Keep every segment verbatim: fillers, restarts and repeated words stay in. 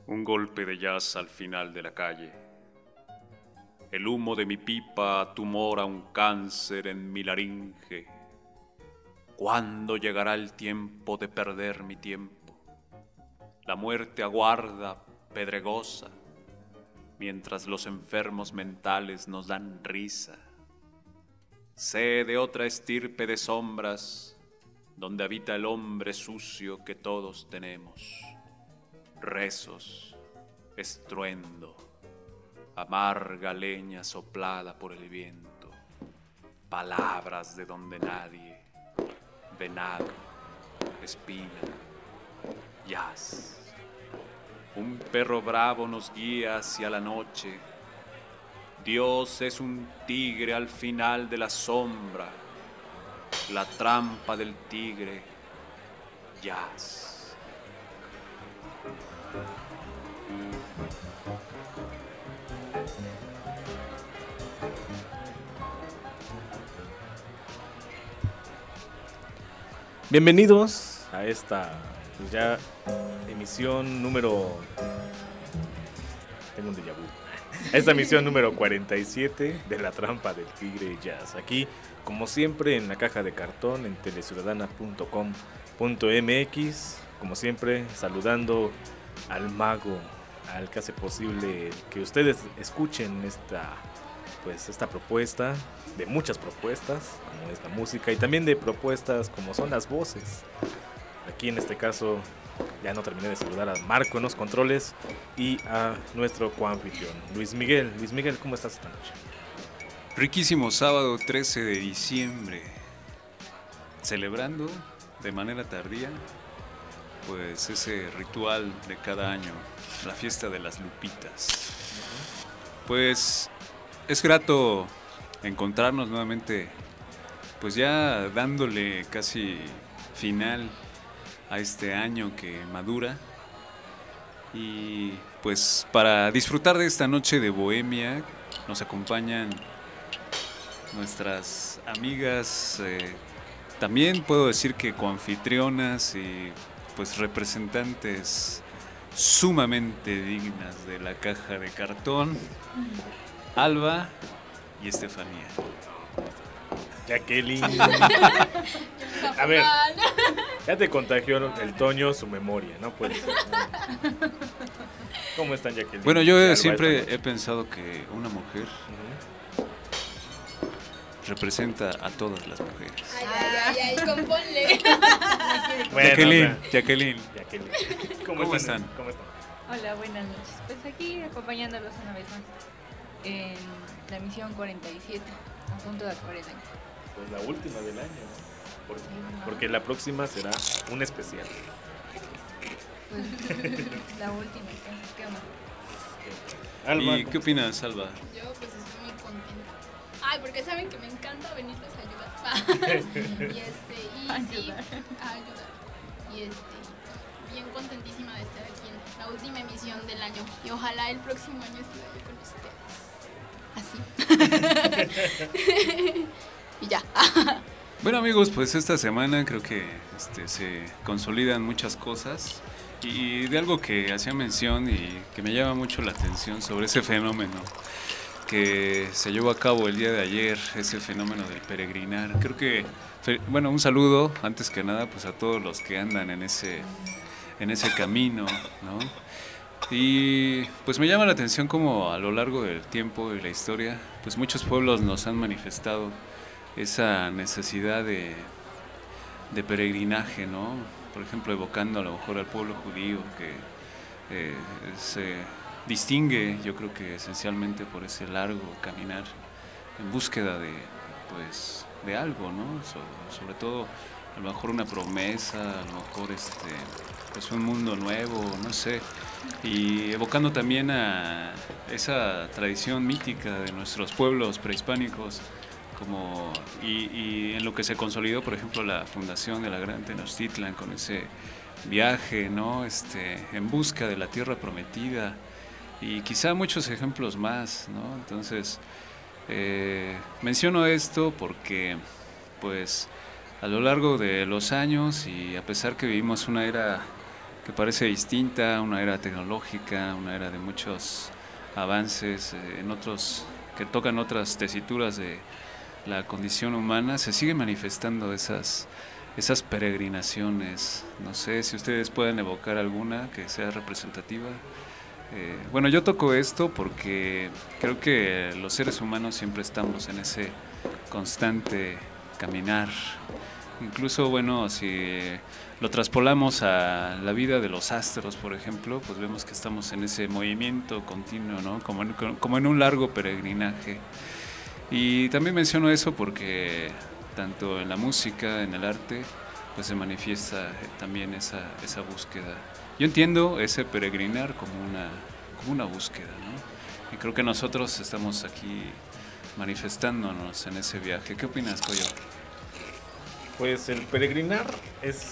Un golpe de jazz al final de la calle. El humo de mi pipa tumora un cáncer en mi laringe. ¿Cuándo llegará el tiempo de perder mi tiempo? La muerte aguarda, pedregosa, mientras los enfermos mentales nos dan risa. Sé de otra estirpe de sombras, donde habita el hombre sucio que todos tenemos. Rezos, estruendo, amarga leña soplada por el viento, palabras de donde nadie, venado, espina, jazz. Un perro bravo nos guía hacia la noche. Dios es un tigre al final de la sombra, la trampa del tigre, jazz. Bienvenidos a esta pues ya emisión número tengo un déjà vu. Esta emisión número cuarenta y siete de La Trampa del Tigre Jazz. Aquí, como siempre, en la caja de cartón en teleciudadana punto com punto m x, como siempre, saludando al mago, al que hace posible que ustedes escuchen esta pues esta propuesta, de muchas propuestas, como es la música, y también de propuestas como son las voces. Aquí en este caso ya no terminé de saludar a Marco en los controles y a nuestro coanfitrión, Luis Miguel. Luis Miguel, ¿cómo estás esta noche? Riquísimo sábado trece de diciembre, celebrando de manera tardía pues ese ritual de cada año, la fiesta de las lupitas. Pues es grato encontrarnos nuevamente, pues ya dándole casi final a este año que madura, y pues para disfrutar de esta noche de bohemia nos acompañan nuestras amigas, eh, también puedo decir que coanfitrionas y pues representantes sumamente dignas de la caja de cartón, Alba y Estefanía. Jacqueline. A ver, ya te contagió el Toño su memoria, ¿no? Pues, ¿cómo están, Jacqueline? Bueno, yo siempre he pensado que una mujer uh-huh. representa a todas las mujeres. Ay, ay, ay, ay, componle. Bueno, Jacqueline, o sea, Jacqueline. Jacqueline. ¿Cómo, ¿Cómo están? están? ¿Cómo están? Hola, buenas noches. Pues aquí acompañándolos una vez más en la emisión cuarenta y siete, a punto de acabar el año. Pues la última del año, ¿no? Porque, porque la próxima será un especial. Pues la última, ¿qué onda? Alba, ¿y qué opinas, Alba? Yo pues estoy muy contenta. Ay, porque saben que me encanta venirles a ayudar. y este, y a sí, ayudar. a ayudar. Y este, bien contentísima de estar aquí en la última emisión del año. Y ojalá el próximo año esté yo con ustedes. Así. Y ya. Bueno, amigos, pues esta semana creo que este, se consolidan muchas cosas, y de algo que hacía mención y que me llama mucho la atención sobre ese fenómeno que se llevó a cabo el día de ayer, ese fenómeno del peregrinar. Creo que, bueno, un saludo antes que nada pues a todos los que andan en ese, en ese camino, ¿no? Y pues me llama la atención como a lo largo del tiempo y la historia, pues muchos pueblos nos han manifestado esa necesidad de, de peregrinaje, ¿no? Por ejemplo, evocando a lo mejor al pueblo judío, que eh, se distingue, yo creo que esencialmente por ese largo caminar en búsqueda de, pues, de algo, ¿no? So, sobre todo, a lo mejor una promesa, a lo mejor este, pues un mundo nuevo, no sé, y evocando también a esa tradición mítica de nuestros pueblos prehispánicos, como y, y en lo que se consolidó, por ejemplo, la fundación de la Gran Tenochtitlan con ese viaje, ¿no? Este, en busca de la tierra prometida, y quizá muchos ejemplos más, ¿no? Entonces, eh, menciono esto porque, pues, a lo largo de los años, y a pesar que vivimos una era que parece distinta, una era tecnológica, una era de muchos avances, eh, en otros que tocan otras tesituras de la condición humana, se siguen manifestando esas, esas peregrinaciones. No sé si ustedes pueden evocar alguna que sea representativa. Eh, bueno, yo toco esto porque creo que los seres humanos siempre estamos en ese constante caminar. Incluso, bueno, si lo traspolamos a la vida de los astros, por ejemplo, pues vemos que estamos en ese movimiento continuo, ¿no? Como en, como en un largo peregrinaje. Y también menciono eso porque tanto en la música, en el arte, pues se manifiesta también esa, esa búsqueda. Yo entiendo ese peregrinar como una, como una búsqueda, ¿no? Y creo que nosotros estamos aquí manifestándonos en ese viaje. ¿Qué opinas, Coyo? Pues el peregrinar es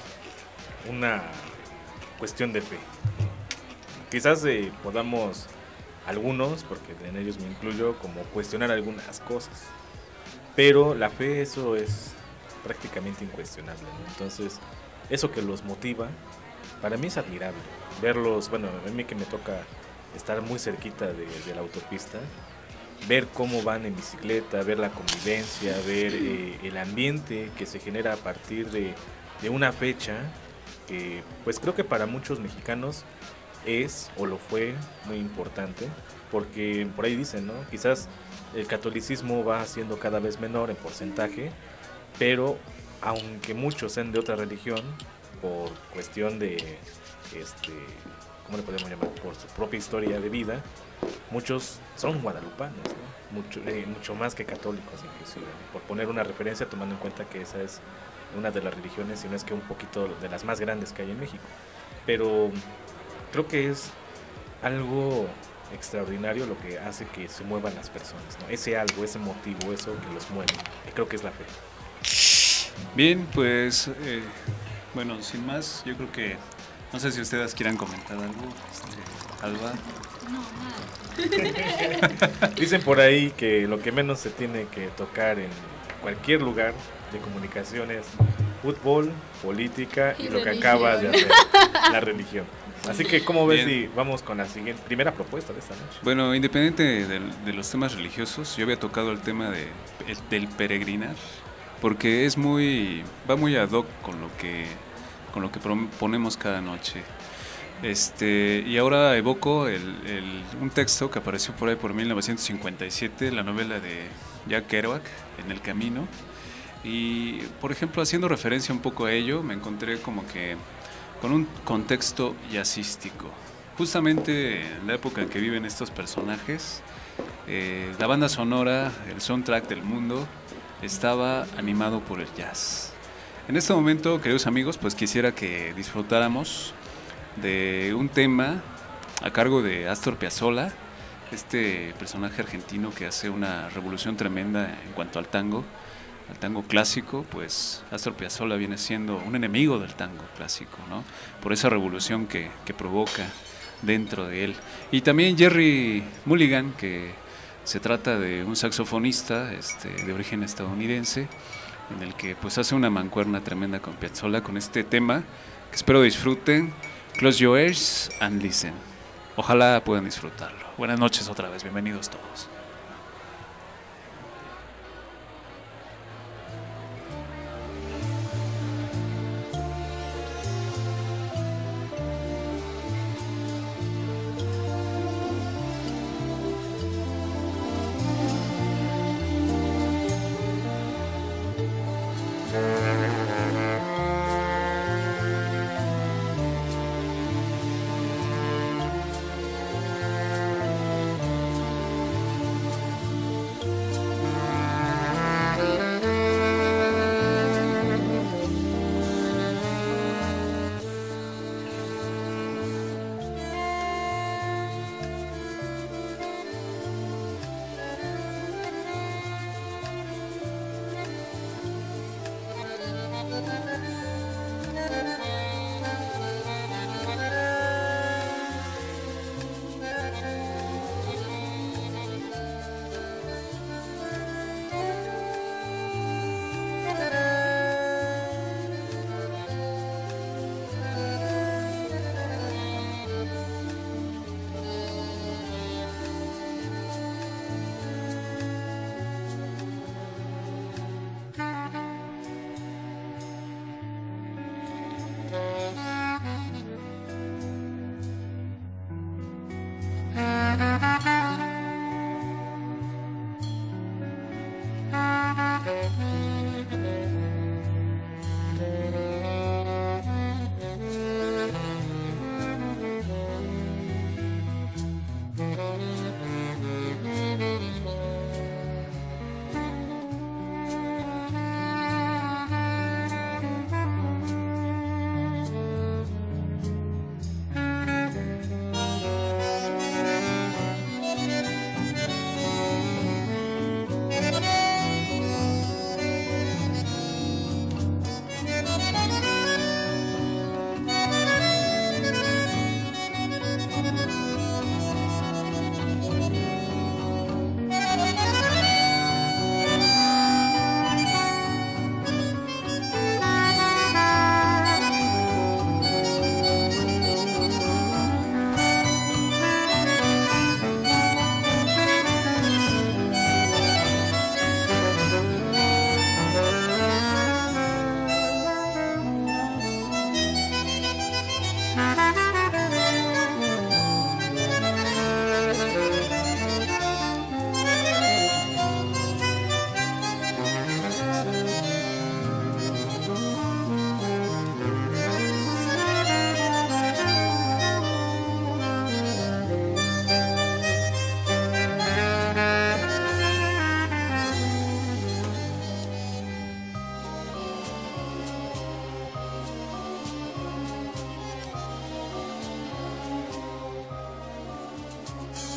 una cuestión de fe. Quizás eh, podamos algunos, porque en ellos me incluyo, como cuestionar algunas cosas, pero la fe, eso es prácticamente incuestionable, ¿no? Entonces, eso que los motiva, para mí es admirable. Verlos, bueno, a mí que me toca estar muy cerquita de, de la autopista, ver cómo van en bicicleta, ver la convivencia, ver eh, el ambiente que se genera a partir de, de una fecha que pues creo que para muchos mexicanos es o lo fue muy importante, porque por ahí dicen, ¿no? Quizás el catolicismo va siendo cada vez menor en porcentaje, pero aunque muchos sean de otra religión, por cuestión de, este, ¿cómo le podemos llamar? Por su propia historia de vida, muchos son guadalupanos, ¿no? Mucho, eh, mucho más que católicos inclusive, ¿no? Por poner una referencia, tomando en cuenta que esa es una de las religiones, si no es que un poquito de las más grandes que hay en México. Pero creo que es algo extraordinario lo que hace que se muevan las personas, ¿no? Ese algo, ese motivo, eso que los mueve, que creo que es la fe. Bien, pues, eh, bueno, sin más, yo creo que, no sé si ustedes quieran comentar algo, este, Alba. No, nada. Dicen por ahí que lo que menos se tiene que tocar en cualquier lugar de comunicación es fútbol, política y, Y lo que religión. acabas de hacer, la religión. Así que, ¿cómo ves Bien. si vamos con la siguiente, primera propuesta de esta noche? Bueno, independiente de, de los temas religiosos, yo había tocado el tema de, el- del peregrinar, porque es muy, va muy ad hoc con lo que, con lo que proponemos cada noche. Este, y ahora evoco el, el- un texto que apareció por ahí por mil novecientos cincuenta y siete, la novela de Jack Kerouac, En el camino. Y, por ejemplo, haciendo referencia un poco a ello, me encontré como que con un contexto jazzístico. Justamente en la época en que viven estos personajes, eh, la banda sonora, el soundtrack del mundo, estaba animado por el jazz. En este momento, queridos amigos, pues quisiera que disfrutáramos de un tema a cargo de Astor Piazzolla, este personaje argentino que hace una revolución tremenda en cuanto al tango, al tango clásico. Pues Astor Piazzolla viene siendo un enemigo del tango clásico, ¿no? Por esa revolución que, que provoca dentro de él. Y también Jerry Mulligan, que se trata de un saxofonista este, de origen estadounidense, en el que pues hace una mancuerna tremenda con Piazzolla, con este tema que espero disfruten. Close your ears and listen. Ojalá puedan disfrutarlo. Buenas noches otra vez, bienvenidos todos. Thank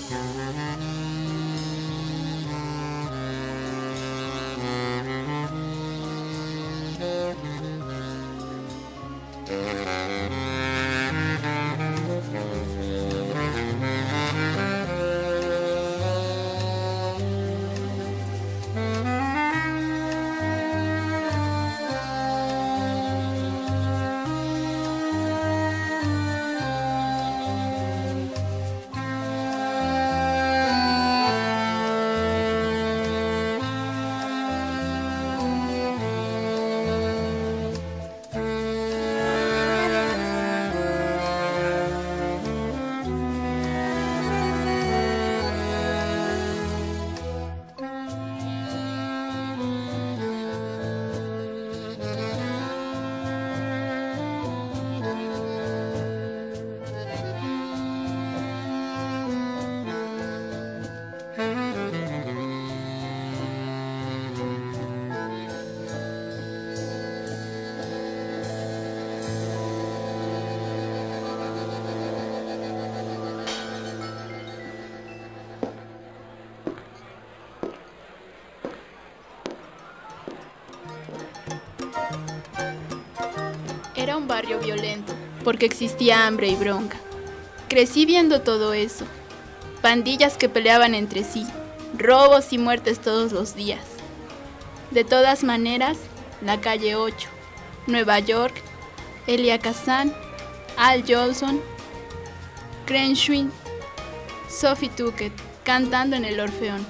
Era un barrio violento, porque existía hambre y bronca. Crecí viendo todo eso. Pandillas que peleaban entre sí, robos y muertes todos los días. De todas maneras, la calle ocho, Nueva York, Elia Kazan, Al Jolson, Crenshaw, Sophie Tuckett, cantando en el Orfeón.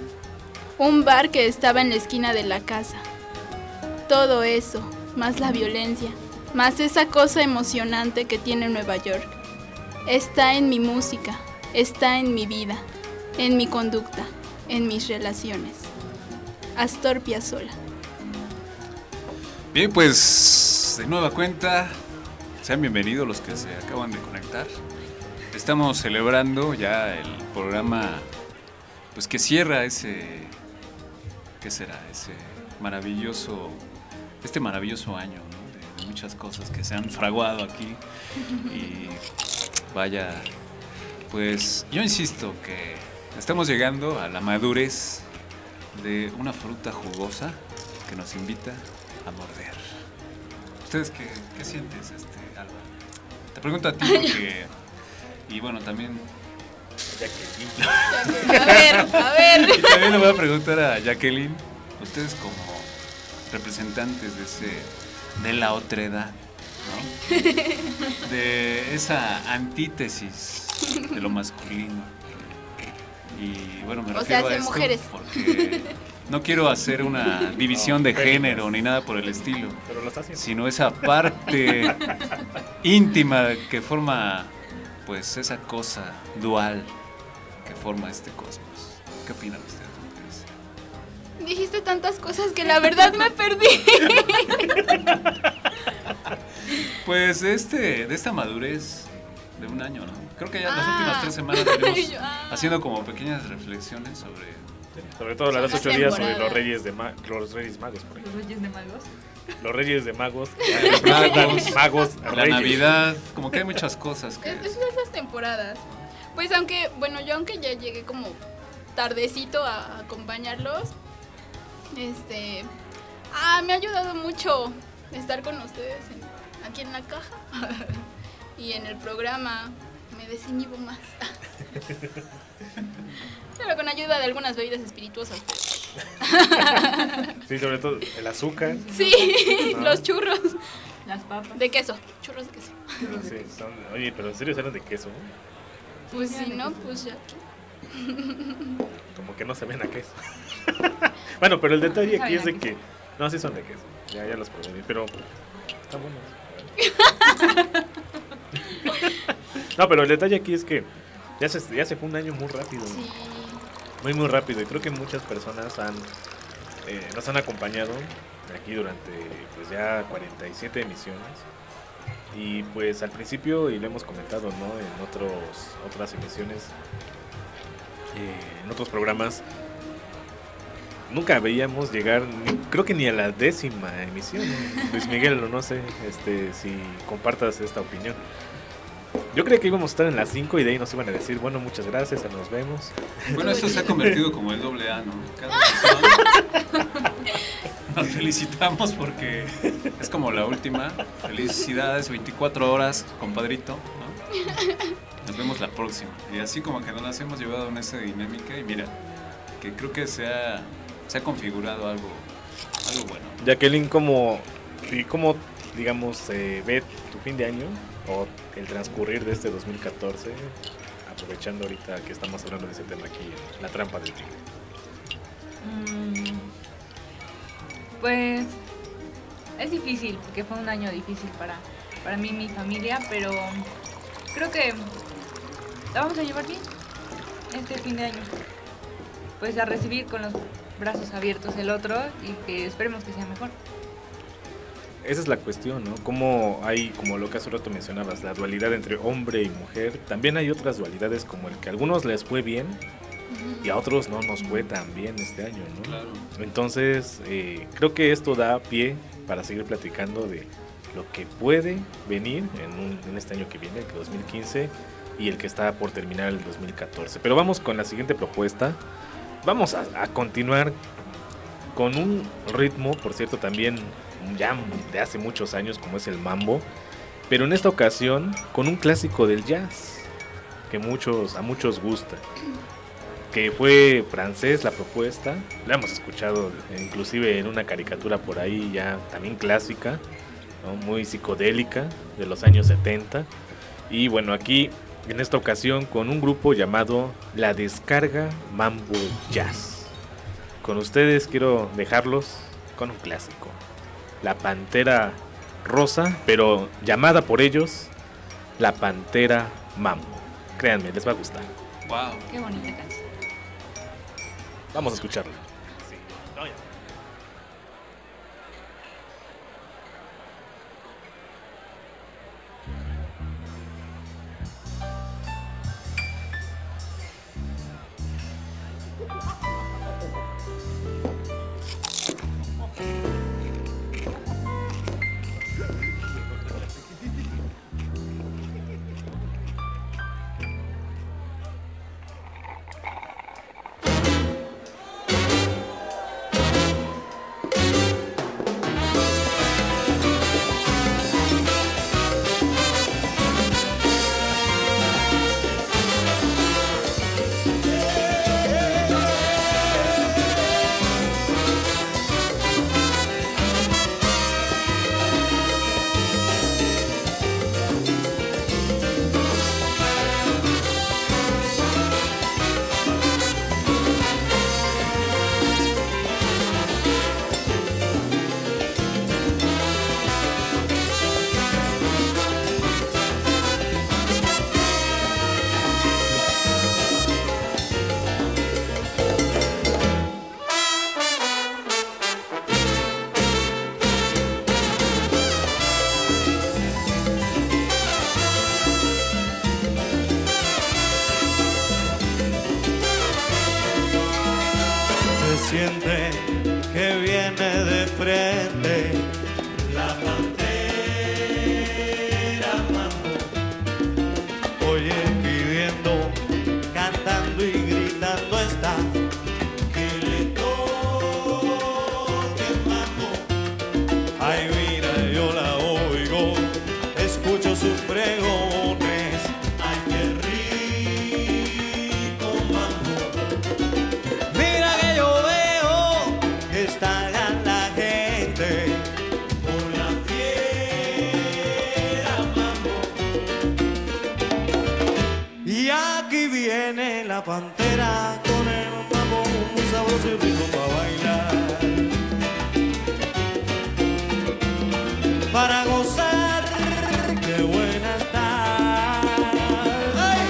Un bar que estaba en la esquina de la casa. Todo eso, más la violencia, más esa cosa emocionante que tiene Nueva York. Está en mi música, está en mi vida, en mi conducta, en mis relaciones. Astor Piazzolla. Bien, pues de nueva cuenta, sean bienvenidos los que se acaban de conectar. Estamos celebrando ya el programa, pues que cierra ese, ¿qué será? Ese maravilloso, este maravilloso año, ¿no? De, de muchas cosas que se han fraguado aquí y vaya, pues yo insisto que estamos llegando a la madurez de una fruta jugosa que nos invita a morder. ¿Ustedes qué, qué sientes, este, Alba? Te pregunto a ti porque, y bueno, también A ver, a ver. y también le voy a preguntar a Jacqueline, ustedes como representantes de ese, de la otredad, ¿no? De esa antítesis de lo masculino. Y bueno, me O refiero sea, a de esto mujeres. porque no quiero hacer una división de género ni nada por el estilo, Pero lo está haciendo. sino esa parte íntima que forma, pues, esa cosa dual que forma este cosmos. ¿Qué opinan ustedes? Dijiste tantas cosas que la verdad me perdí. Pues este, de esta madurez de un año, ¿no? Creo que ya las Ah. últimas tres semanas venimos Yo, ah. haciendo como pequeñas reflexiones sobre... Sobre todo las Son ocho las días sobre temporadas. los reyes de ma- los reyes magos, por ejemplo. Los Reyes de Magos. Los reyes de magos. Magos, magos, la reyes. Navidad, como que hay muchas cosas que... Es, es de esas temporadas. Pues aunque, bueno, yo aunque ya llegué como tardecito a acompañarlos, este, ah, me ha ayudado mucho estar con ustedes en- aquí en la caja y en el programa. Me desinhibo más. Pero con ayuda de algunas bebidas espirituosas. Sí, sobre todo el azúcar. Sí, Ah. los churros Las papas. de queso, churros de queso. Sí, son- oye, pero en serio eran de queso, ¿no? Pues si no, pues ya. Como que no se ven a queso. Bueno, pero el detalle aquí es de Saben a que... No, sí son de queso. Ya, ya los probé, pero... Están buenos. No, pero el detalle aquí es que ya se, ya se fue un año muy rápido. Sí. Muy, muy rápido. Y creo que muchas personas han eh, nos han acompañado aquí durante pues ya cuarenta y siete emisiones. Y pues al principio, y lo hemos comentado, ¿no? En otros otras emisiones, eh, en otros programas, nunca veíamos llegar, ni- creo que ni a la décima emisión. Luis Miguel, no sé este, si compartas esta opinión. Yo creí que íbamos a estar en las cinco y de ahí nos iban a decir, bueno, muchas gracias, nos vemos. Bueno, esto se ha convertido como el doble A, ¿no? Cada sesión nos felicitamos porque es como la última. Felicidades, veinticuatro horas, compadrito, ¿no? Nos vemos la próxima. Y así como que nos las hemos llevado en esa dinámica y mira, que creo que se ha, se ha configurado algo, algo bueno. Jacqueline, ¿cómo, y cómo digamos, eh, ve tu fin de año o el transcurrir de este dos mil catorce, aprovechando ahorita que estamos hablando de ese tema aquí, la trampa del tigre? Mm, pues es difícil, porque fue un año difícil para, para mí y mi familia, pero creo que la vamos a llevar bien este fin de año. Pues a recibir con los brazos abiertos el otro y que esperemos que sea mejor. Esa es la cuestión, ¿no? Como hay, como lo que hace rato mencionabas, la dualidad entre hombre y mujer. También hay otras dualidades como el que a algunos les fue bien y a otros no nos fue tan bien este año, ¿no? Claro. Entonces, eh, creo que esto da pie para seguir platicando de lo que puede venir en, un, en este año que viene, el dos mil quince, y el que está por terminar el dos mil catorce. Pero vamos con la siguiente propuesta. Vamos a, a continuar con un ritmo, por cierto, también ya de hace muchos años, como es el mambo, pero en esta ocasión con un clásico del jazz que muchos a muchos gusta, que fue francés la propuesta. La hemos escuchado inclusive en una caricatura por ahí ya también clásica, ¿no? Muy psicodélica, de los años setenta. Y bueno, aquí en esta ocasión con un grupo llamado La Descarga Mambo Jazz. Con ustedes quiero dejarlos con un clásico, La Pantera Rosa, pero llamada por ellos La Pantera Mambo. Créanme, les va a gustar. Wow. Qué bonita canción. Vamos a escucharla. Sí. No, ya. Siente que viene de frente la pantera mambo. Oye, pidiendo, cantando y gritando está que le toque mambo. Ay, mira, yo la oigo, escucho sus pregones. Ay, qué rico mambo. Mira que yo está la gente por la fiera mambo. Y aquí viene la pantera con el mambo muy sabroso y rico para bailar, para gozar. Qué buena está. ¡Ay!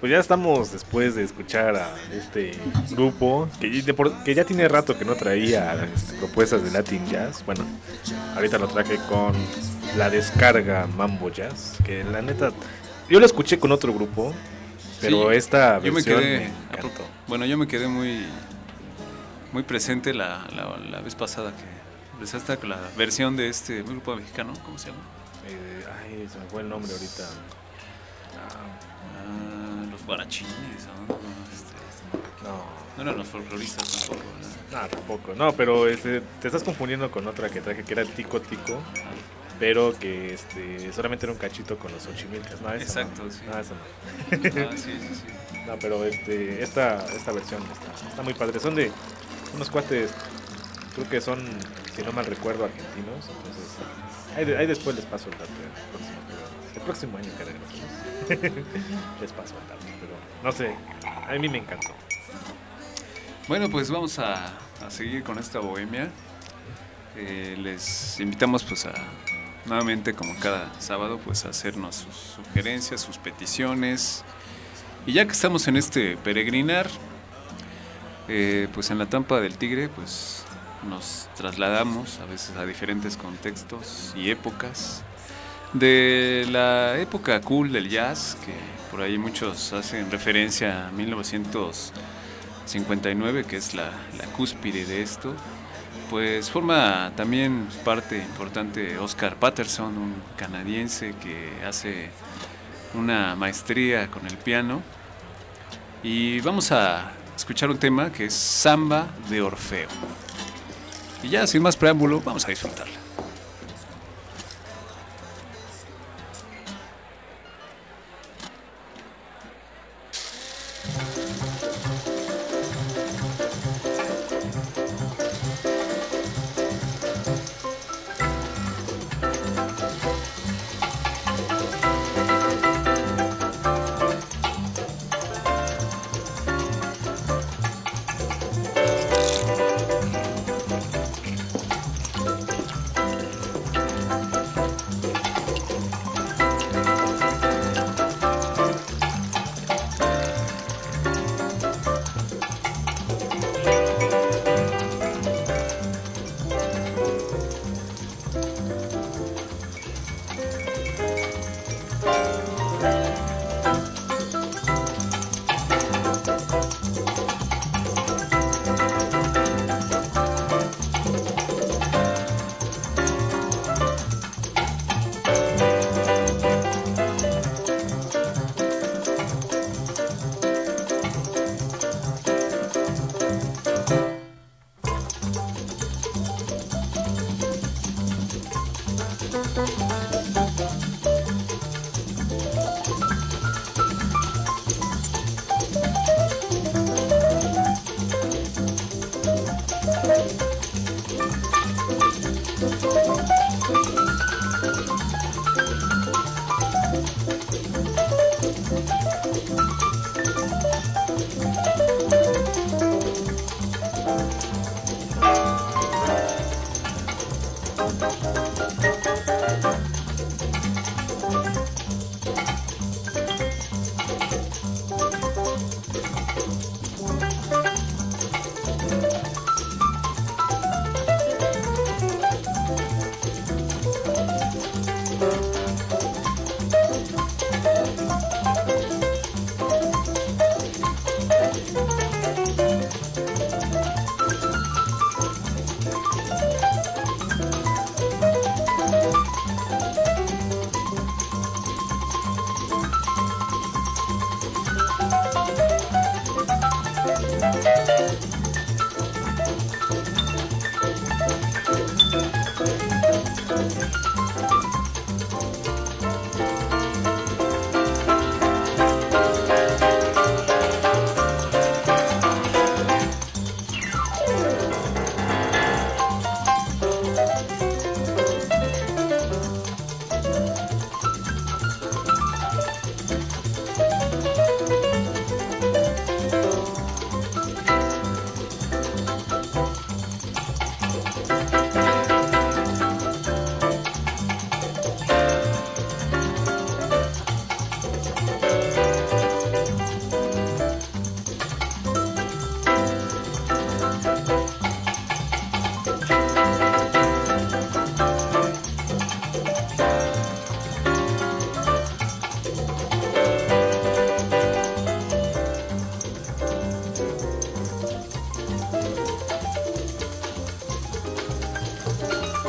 Pues ya estamos después de escuchar a este grupo que, de por- que ya tiene rato que no traía este, propuestas de Latin Jazz. Bueno, ahorita lo traje con la descarga Mambo Jazz, que la neta, yo lo escuché con otro grupo, pero Sí, esta yo me versión me, quedé, encantó. bueno, yo me quedé muy, muy presente la, la, la vez pasada que empezaste con la versión de este grupo mexicano, ¿cómo se llama? Eh, ay, se me fue el nombre ahorita. Ah, los guarachines, ¿no? Este, No, no eran los folcloristas tampoco, ¿verdad? no, tampoco. No, pero este, te estás confundiendo con otra que traje que era el Tico Tico, pero que este, solamente era un cachito con los ochimilcas. No, esa Exacto, no. sí. No, esa no. Ah, sí, sí, sí. No, pero este, esta, esta versión está, está muy padre. Son de unos cuates, creo que son, si no mal recuerdo, argentinos. Entonces, ahí, de- ahí después les paso el dato el próximo, programa. El próximo año que regresemos. Les paso el dato, pero no sé, a mí me encantó. Bueno, pues vamos a, a seguir con esta bohemia. Eh, les invitamos pues a nuevamente como cada sábado pues a hacernos sus sugerencias, sus peticiones. Y ya que estamos en este peregrinar, eh, pues en la Trampa del Tigre pues nos trasladamos a veces a diferentes contextos y épocas. De la época cool del jazz, que por ahí muchos hacen referencia a mil novecientos cincuenta y nueve, que es la, la cúspide de esto, pues forma también parte importante Oscar Patterson, un canadiense que hace una maestría con el piano. Y vamos a escuchar un tema que es Samba de Orfeo. Y ya sin más preámbulo, vamos a disfrutarla.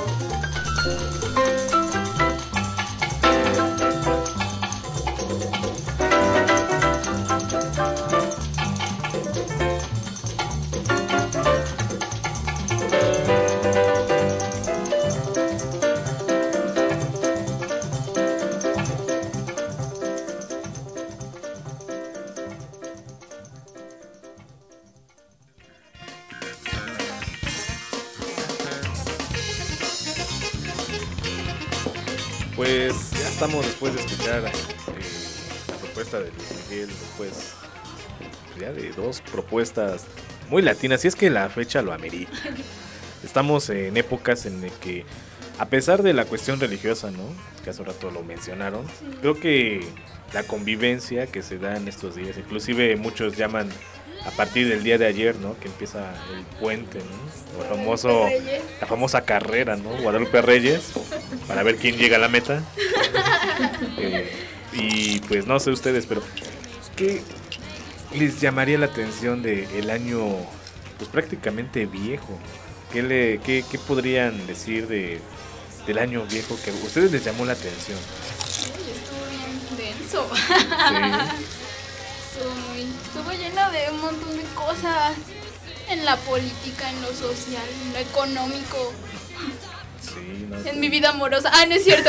Pues ya estamos después de escuchar eh, la propuesta de Luis Miguel, después ya de dos propuestas muy latinas, y es que la fecha lo amerita. Estamos en épocas en las que, a pesar de la cuestión religiosa, ¿no?, que hace un rato lo mencionaron, sí, creo que la convivencia que se da en estos días, inclusive muchos llaman a partir del día de ayer, ¿no?, que empieza el puente, ¿no?, el famoso, la famosa carrera, ¿no?, Guadalupe Reyes, para ver quién llega a la meta. Eh, y pues no sé ustedes, pero ¿qué les llamaría la atención del año, pues prácticamente viejo? ¿Qué, le, qué, qué podrían decir de, del año viejo que a ustedes les llamó la atención? Estuvo bien denso. Sí. Estuvo, muy, estuvo lleno de un montón de cosas, en la política, en lo social, en lo económico, Sí, no, en sí. mi vida amorosa. Ah, no es cierto.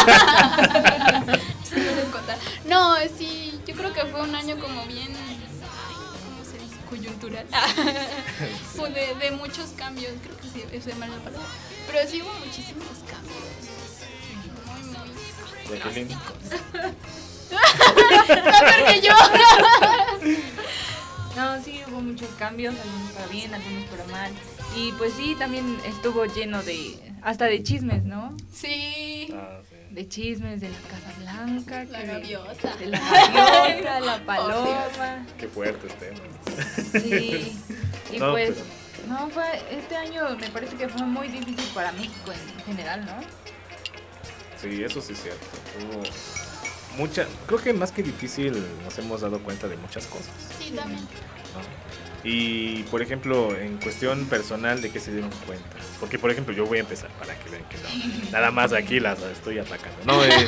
No, sí, yo creo que fue un año como bien, ¿cómo se dice? Coyuntural. Fue de, de muchos cambios, creo que sí, eso es mala palabra. Pero sí hubo muchísimos cambios. Muy, muy Jacqueline. A ver que yo. No, sí, hubo muchos cambios, algunos para bien, algunos para mal. Y pues sí, también estuvo lleno de, hasta de chismes, ¿no? Sí. Ah, sí. De chismes de la Casa Blanca. La que de- gaviota. De la gaviota, la paloma. Qué fuertes temas. Sí. Y No, pues, pero- no, fue, este año me parece que fue muy difícil para México en general, ¿no? Sí, eso sí es cierto. Hubo mucha, creo que más que difícil nos hemos dado cuenta de muchas cosas, Sí, también. ¿no? Y por ejemplo, en cuestión personal, ¿de qué se dieron cuenta? Porque por ejemplo, yo voy a empezar para que vean que no, nada más aquí las estoy atacando. No, eh,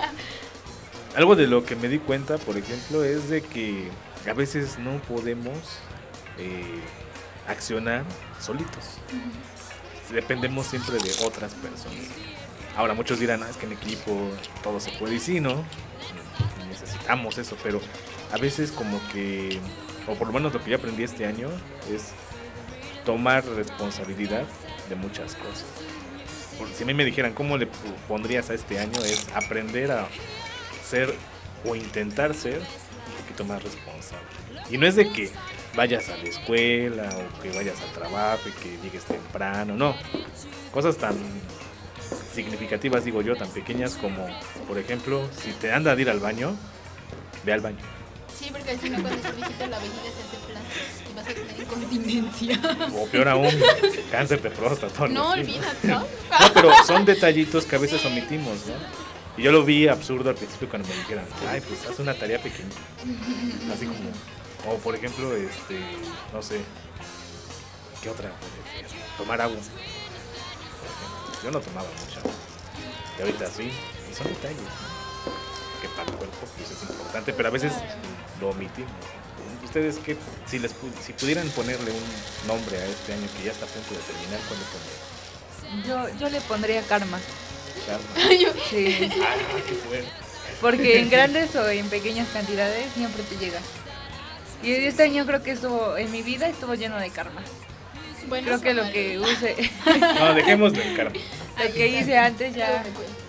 algo de lo que me di cuenta, por ejemplo, es de que a veces no podemos eh, accionar solitos. Dependemos siempre de otras personas. Ahora muchos dirán, ah, es que en equipo todo se puede, y sí, ¿no? Necesitamos eso, pero a veces como que, o por lo menos lo que yo aprendí este año, es tomar responsabilidad de muchas cosas. Porque si a mí me dijeran, ¿cómo le pondrías a este año? Es aprender a ser o intentar ser un poquito más responsable. Y no es de que vayas a la escuela o que vayas al trabajo y que llegues temprano, no. Cosas tan significativas, digo yo, tan pequeñas como, por ejemplo, si te anda de ir al baño, ve al baño. Sí, porque si no, cuando se visita la vejiga se hace plano y vas a tener incontinencia. O peor aún, cáncer de próstata. No, así, olvídate, ¿no? No, pero son detallitos que a veces omitimos, ¿no? Y yo lo vi absurdo al principio cuando me dijeron, ay, pues haz una tarea pequeña. Así como, o por ejemplo, este, no sé, ¿qué otra puede ser? Tomar agua. Por ejemplo, yo no tomaba mucha agua. Y ahorita sí, y son detalles, ¿no? Que para el cuerpo pues, es importante, pero a veces lo omitimos. Ustedes, qué, si, les, pu- si pudieran ponerle un nombre a este año que ya está a punto de terminar, ¿cuál le pondrían? Yo, yo le pondría karma. Karma. Yo- Sí. Ah, qué fuerte. Porque en grandes o en pequeñas cantidades siempre te llega. Y este año creo que estuvo, en mi vida estuvo lleno de karma. Bueno, Creo que lo Samuel. que use, No, dejémoslo en karma. lo que hice antes ya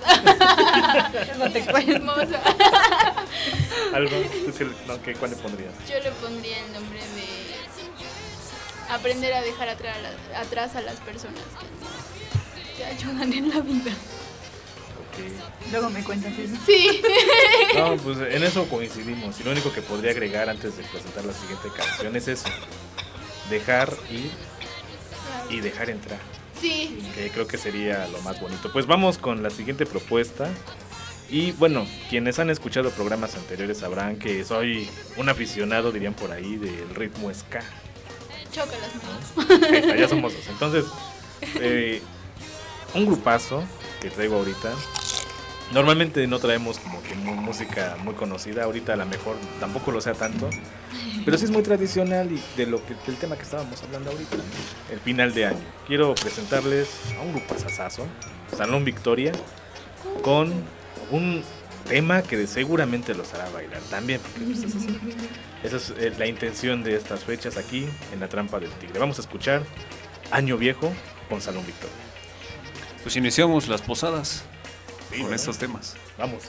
no te cuento. Hermosa. Algo, tú sí, no, ¿qué, ¿cuál le pondrías? Yo le pondría el nombre de aprender a dejar atrás, atrás a las personas que te ayudan en la vida. Ok. Luego me cuentas eso. Sí. No, pues en eso coincidimos. Y lo único que podría agregar antes de presentar la siguiente canción es eso. Dejar ir y dejar entrar. Sí. Que creo que sería lo más bonito. Pues vamos con la siguiente propuesta. Y bueno, quienes han escuchado programas anteriores sabrán que soy un aficionado, dirían por ahí, del ritmo ska. Chócalas, ¿no? Ahí está, ya somos dos. Entonces, eh, un grupazo que traigo ahorita. Normalmente no traemos como que mu- música muy conocida, ahorita a lo mejor tampoco lo sea tanto, pero sí es muy tradicional y de lo que del tema que estábamos hablando ahorita, el final de año. Quiero presentarles a un grupazazazo, Salón Victoria, con un tema que de- seguramente los hará bailar también, porque pues, es así. Esa es eh, la intención de estas fechas aquí en La Trampa del Tigre. Vamos a escuchar Año Viejo con Salón Victoria. Pues iniciamos las posadas Sí, con ¿verdad? estos temas. Vamos.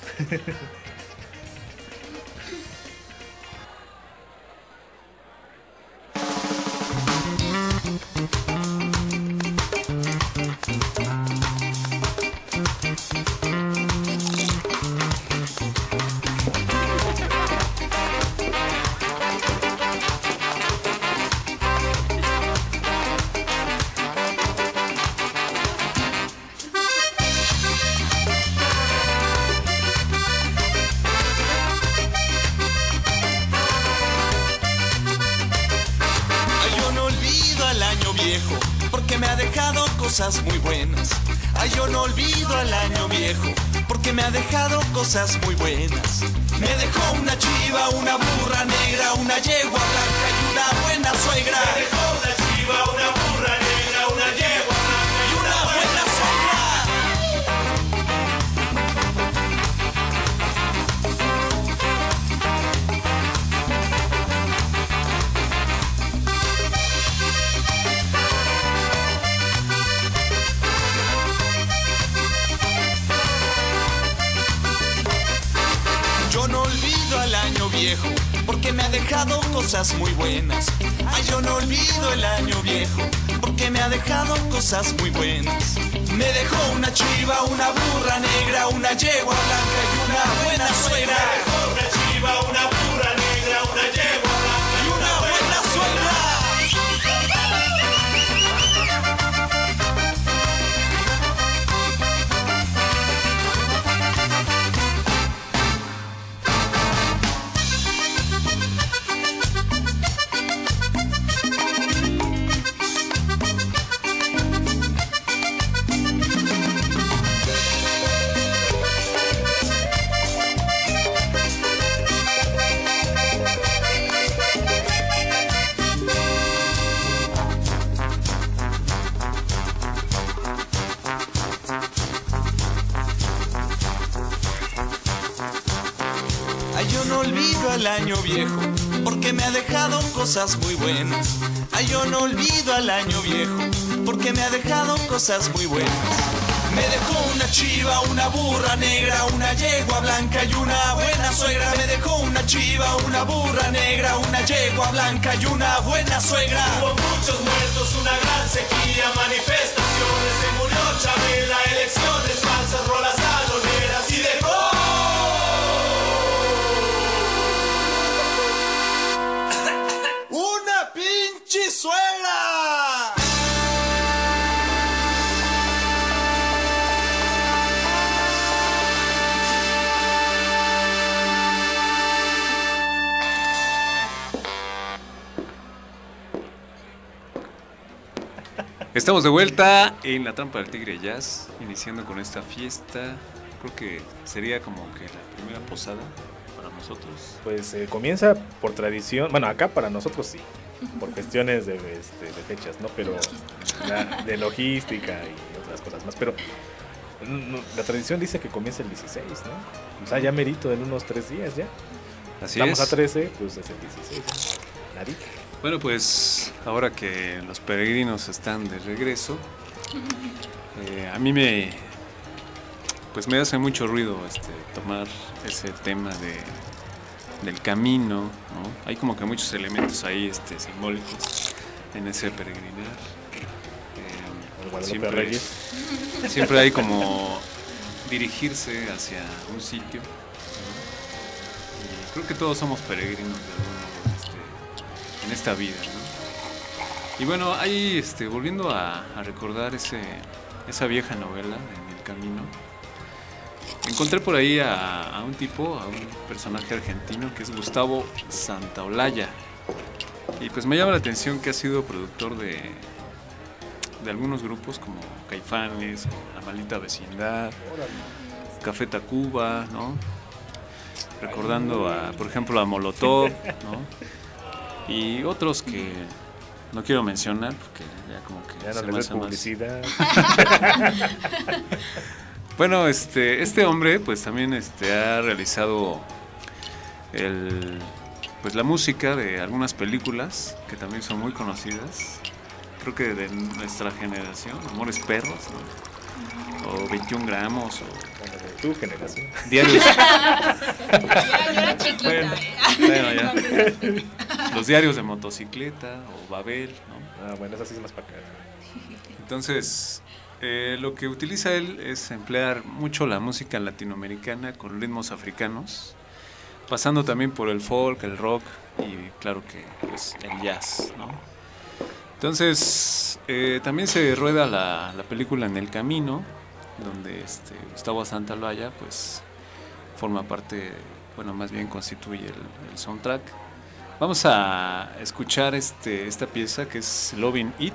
Ay, yo no olvido al año viejo, porque me ha dejado cosas muy buenas. Ay, yo no olvido al año viejo, porque me ha dejado cosas muy buenas. Me dejó una chiva, una burra negra, una yegua blanca y una buena suegra. Me dejó una chiva, una burra negra, una yegua blanca y una buena suegra. Yo no olvido al año viejo, porque me ha dejado cosas muy buenas. Ay, yo no olvido el año viejo, porque me ha dejado cosas muy buenas. Me dejó una chiva, una burra negra, una yegua blanca y una buena suegra. Me dejó una chiva, una burra negra, una yegua blanca y una buena suegra. Ay, yo no olvido al año viejo, porque me ha dejado cosas muy buenas. Ay, yo no olvido al año viejo, porque me ha dejado cosas muy buenas. Me dejó una chiva, una burra negra, una yegua blanca y una buena suegra. Me dejó una chiva, una burra negra, una yegua blanca y una buena suegra. Hubo muchos muertos, una gran sequía, manifestaciones, se murió Chabela, elecciones falsas, rolas saloneras y dejó una pinche suegra. Estamos de vuelta en La Trampa del Tigre Jazz, iniciando con esta fiesta. Creo que sería como que la primera posada para nosotros. Pues eh, comienza por tradición, bueno, acá para nosotros sí, por cuestiones de, este, de fechas, ¿no? Pero la- de logística y otras cosas más. Pero mm, la tradición dice que comienza el dieciséis, ¿no? O sea, ya merito en unos tres días ya. Así Estamos es. a trece, pues es el dieciséis. ¿no? Nadita. Bueno, pues ahora que los peregrinos están de regreso, eh, a mí me, pues me hace mucho ruido este, tomar ese tema de, del camino, ¿no? Hay como que muchos elementos ahí este, simbólicos en ese peregrinar. Eh, El Guadalupe siempre, Reyes. siempre hay como dirigirse hacia un sitio, ¿no? Y creo que todos somos peregrinos de algún modo, este, en esta vida, ¿no? Y bueno, ahí este, volviendo a, a recordar ese, esa vieja novela En el Camino, encontré por ahí a, a un tipo, a un personaje argentino que es Gustavo Santaolalla. Y pues me llama la atención que ha sido productor de, de algunos grupos como Caifanes o La Maldita Vecindad, Café Tacuba, ¿no? Recordando a, por ejemplo, a Molotov, ¿no? Y otros que no quiero mencionar porque ya como que ya no se le me des hace más. publicidad. Bueno, este, este hombre pues también este, ha realizado el, pues, la música de algunas películas que también son muy conocidas. Creo que de nuestra generación, Amores Perros, ¿no? O veintiún gramos, o Bueno, de tu generación. diarios. Ya, yo era chiquita, Bueno, ¿eh? bueno, ya. Los diarios de motocicleta o Babel, ¿no? Ah, bueno, esa sí es más para acá. Entonces, eh, lo que utiliza él es emplear mucho la música latinoamericana con ritmos africanos, pasando también por el folk, el rock y claro que pues, el jazz, ¿no? Entonces, eh, también se rueda la, la película En el Camino, donde este, Gustavo Santaolalla pues forma parte, bueno, más bien constituye el, el soundtrack. Vamos a escuchar este, esta pieza que es Lovin' It.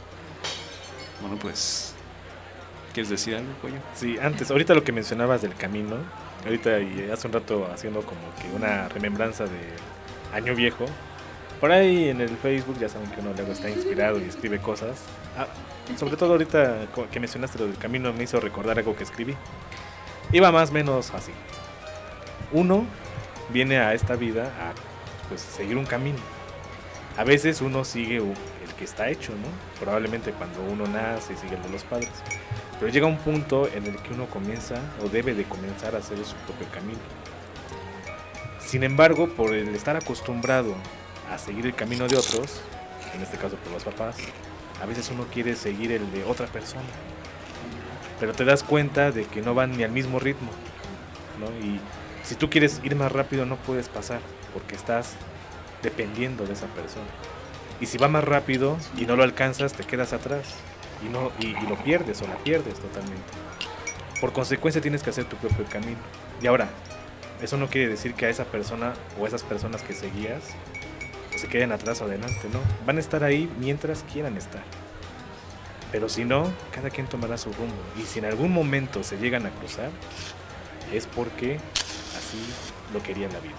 Bueno, pues, ¿quieres decir algo, Pollo? Sí, antes, ahorita lo que mencionabas del camino, ahorita y hace un rato haciendo como que una remembranza de Año Viejo. Por ahí en el Facebook ya saben que uno luego está inspirado y escribe cosas. Ah, sobre todo ahorita que mencionaste lo del camino me hizo recordar algo que escribí. Iba más o menos así. Uno viene a esta vida a pues, seguir un camino. A veces uno sigue el que está hecho, ¿no? Probablemente cuando uno nace sigue el de los padres. Pero llega un punto en el que uno comienza o debe de comenzar a hacer su propio camino. Sin embargo, por el estar acostumbrado a seguir el camino de otros, en este caso por los papás, a veces uno quiere seguir el de otra persona, pero te das cuenta de que no van ni al mismo ritmo, ¿no? Y si tú quieres ir más rápido no puedes pasar, porque estás dependiendo de esa persona. Y si va más rápido y no lo alcanzas, te quedas atrás y, no, y, y lo pierdes o la pierdes totalmente. Por consecuencia tienes que hacer tu propio camino. Y ahora, eso no quiere decir que a esa persona o esas personas que seguías se queden atrás o adelante, ¿no? Van a estar ahí mientras quieran estar. Pero si no, cada quien tomará su rumbo. Y si en algún momento se llegan a cruzar, es porque así lo quería la vida.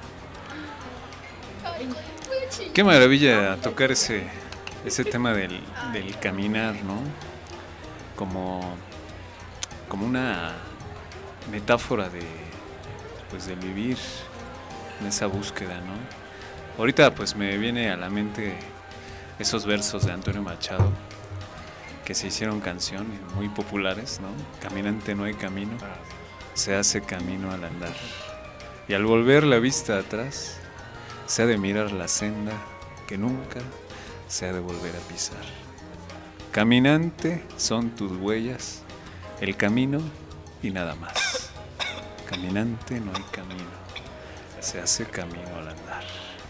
Qué maravilla tocar ese, ese tema del, del caminar, ¿no? Como, como una metáfora de, pues, de vivir en esa búsqueda, ¿no? Ahorita pues me viene a la mente esos versos de Antonio Machado que se hicieron canción y muy populares, ¿no? Caminante no hay camino, se hace camino al andar. Y al volver la vista atrás, se ha de mirar la senda que nunca se ha de volver a pisar. Caminante son tus huellas, el camino y nada más. Caminante no hay camino, se hace camino al andar.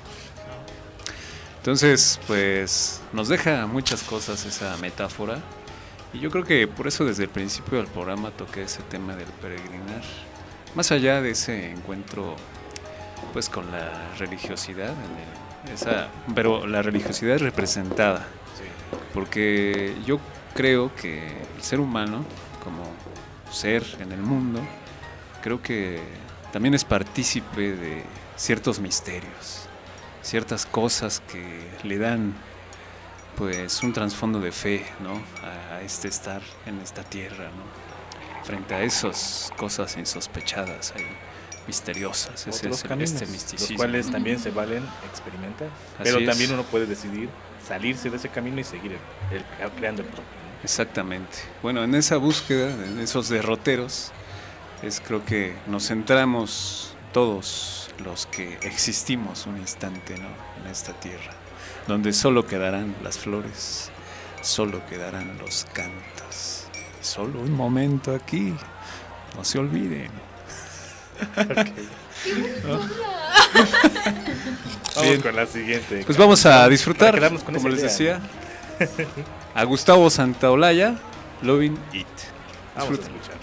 Entonces, pues, nos deja muchas cosas esa metáfora. Y yo creo que por eso desde el principio del programa toqué ese tema del peregrinar. Más allá de ese encuentro, pues, con la religiosidad, en el, esa, pero la religiosidad representada. Porque yo creo que el ser humano, como ser en el mundo, creo que también es partícipe de ciertos misterios. Ciertas cosas que le dan pues un trasfondo de fe, ¿no? A, a este estar en esta tierra, ¿no? Frente a esas cosas insospechadas, ahí, misteriosas, ese Otros es el, caminos, este misticismo. los cuales también se valen experimentar. Así Pero es. también uno puede decidir salirse de ese camino y seguir el, el, creando el propio, ¿no? Exactamente. Bueno, en esa búsqueda, en esos derroteros, es creo que nos centramos todos los que existimos un instante, ¿no? En esta tierra, donde solo quedarán las flores, solo quedarán los cantos, solo un momento aquí, no se olviden. Okay. ¿No? Vamos Bien. con la siguiente. Pues vamos a disfrutar, Para quedarnos con como esa les idea, decía, a Gustavo Santaolalla, Lovin' It. Vamos a Disfruten. escuchar.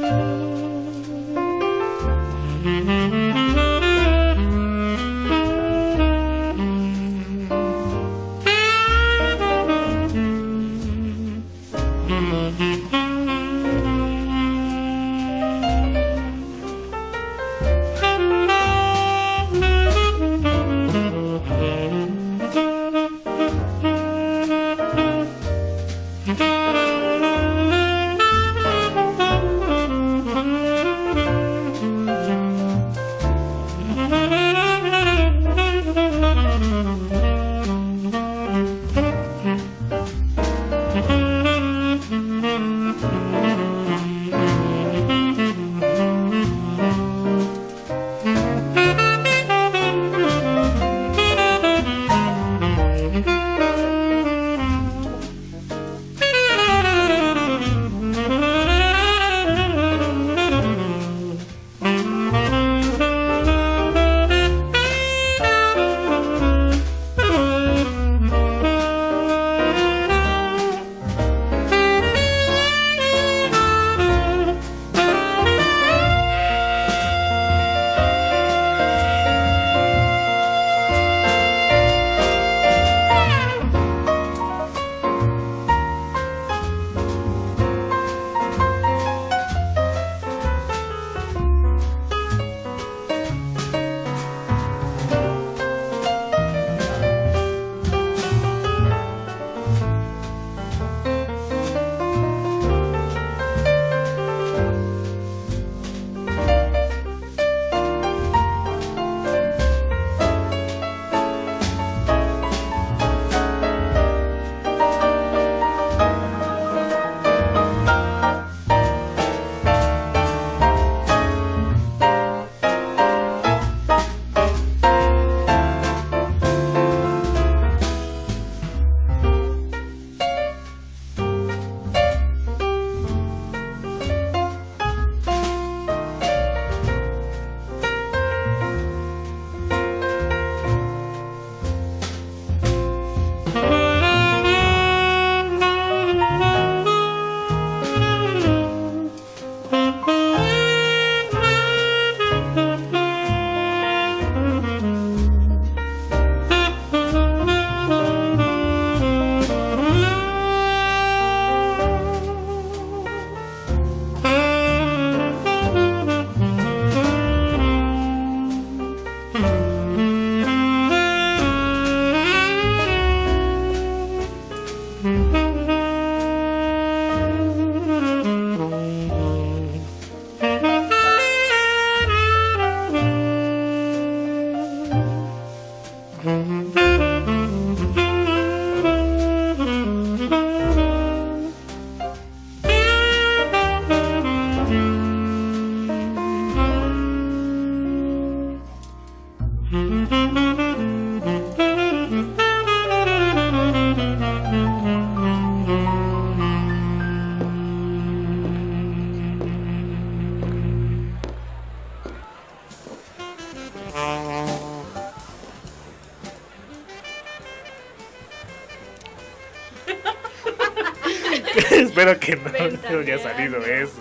Espero que no, no haya salido eso.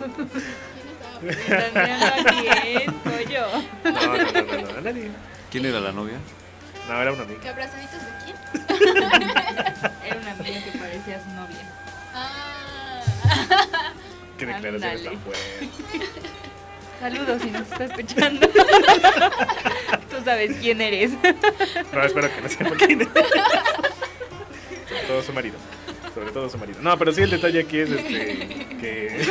¿Ventaneando a quién? Pollo. No, no, no, no, no, a nadie. ¿Quién era la novia? No, era una amiga. ¿Qué abrazaditos de quién? Era una amiga que parecía su novia. Ah. Qué declaraciones Ándale. tan fuertes. Saludos si nos estás escuchando. Tú sabes quién eres. No, espero que no sepa quién es. Sobre todo su marido. Sobre todo su marido. No, pero sí el detalle aquí es este que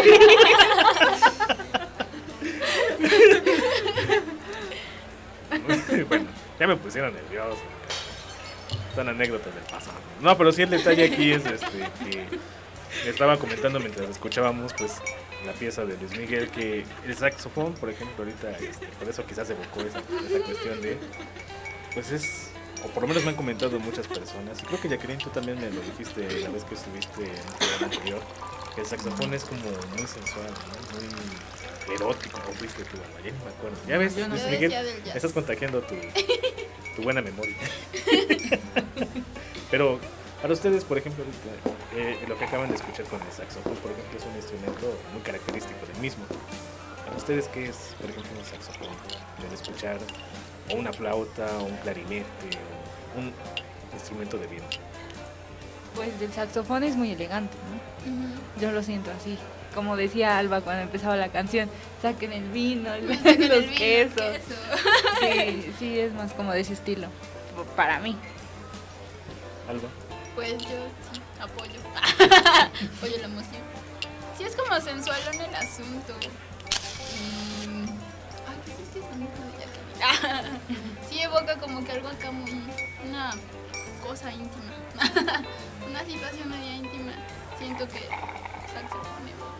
bueno, ya me pusieron nervioso. Son anécdotas del pasado. No, pero sí el detalle aquí es este que le estaba comentando mientras escuchábamos pues la pieza de Luis Miguel que el saxofón, por ejemplo, ahorita este, por eso quizás evocó esa, esa cuestión de pues es, o por lo menos me han comentado muchas personas, y creo que Jacqueline tú también me lo dijiste la vez que estuviste en el programa anterior, que el saxofón es como muy sensual, ¿no? Muy erótico, ¿no? Fuiste tú, Alma, ya ni me acuerdo. Ya ves, Yo no Luis Yo Miguel, decía del jazz. me estás contagiando tu, tu buena memoria. Pero para ustedes, por ejemplo, ahorita, eh, lo que acaban de escuchar con el saxofón, por ejemplo, es un instrumento muy característico del mismo. ¿Para ustedes qué es, por ejemplo, un saxofón? Pueden escuchar o una flauta, o un clarinete, o un instrumento de viento. Pues el saxofón es muy elegante, ¿no? Yo lo siento así. Como decía Alba cuando empezaba la canción, saquen el vino, los Saquen el vino, quesos. queso. Sí, sí, es más como de ese estilo, para mí. ¿Algo? Pues yo sí, apoyo. Apoyo la emoción. Sí, es como sensualón el asunto. Mm. Ay, pues es que también ya que- Sí, evoca como que algo acá muy. Una cosa íntima. Una situación media íntima. Siento que saxofón evoca.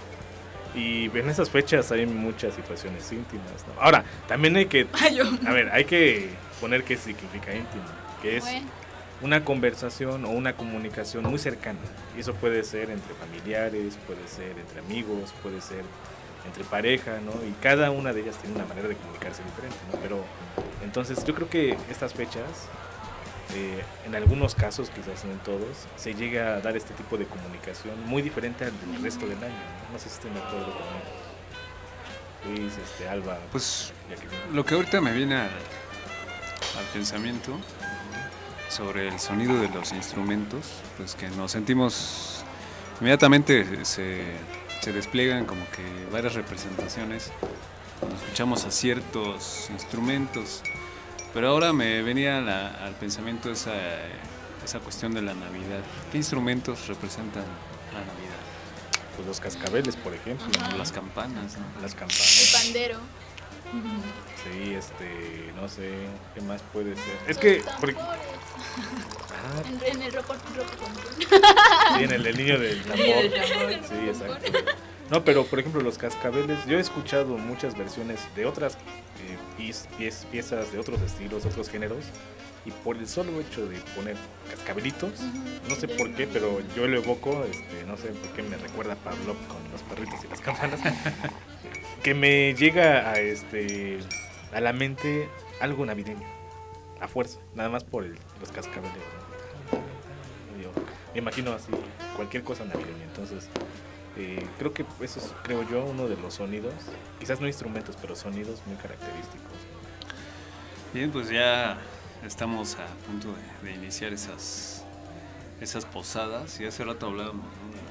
Y en esas fechas hay muchas situaciones íntimas, ¿no? Ahora, también hay que, Ay, yo. a ver, hay que poner qué significa íntimo, que es Bueno, una conversación o una comunicación muy cercana. Y eso puede ser entre familiares, puede ser entre amigos, puede ser entre pareja, ¿no? Y cada una de ellas tiene una manera de comunicarse diferente, ¿no? Pero entonces yo creo que estas fechas, eh, en algunos casos, quizás no en todos, se llega a dar este tipo de comunicación muy diferente al del resto del año, ¿no? No sé si estén de acuerdo conmigo. Luis, este, Alba, Pues Jacqueline. lo que ahorita me viene al, al pensamiento sobre el sonido de los instrumentos, pues que nos sentimos, inmediatamente se, se despliegan como que varias representaciones cuando escuchamos a ciertos instrumentos, pero ahora me venía a la- al pensamiento esa, esa cuestión de la Navidad. ¿Qué instrumentos representan la Navidad? Pues los cascabeles, por ejemplo, Ajá. ¿no? Las campanas, ¿no? las el campanas. pandero. Sí, este, no sé, ¿qué más puede ser? Es que, Los por- tambores. ah, En, en el ropo, ropo sí, en el, el niño del tambor. Sí, exacto. No, pero por ejemplo los cascabeles, yo he escuchado muchas versiones de otras eh, pies- pies- piezas de otros estilos, otros géneros, y por el solo hecho de poner cascabelitos, no sé por qué, pero yo lo evoco, este, no sé por qué me recuerda a Pavlov con los perritos y las campanas, que me llega a este a la mente algo navideño, a fuerza, nada más por el- los cascabeles. ¿no? Yo me imagino así cualquier cosa navideña, entonces eh, creo que eso es, creo yo, uno de los sonidos, quizás no instrumentos, pero sonidos muy característicos. Bien, pues ya estamos a punto de, de iniciar esas, esas posadas, y hace rato hablábamos, ¿no? de,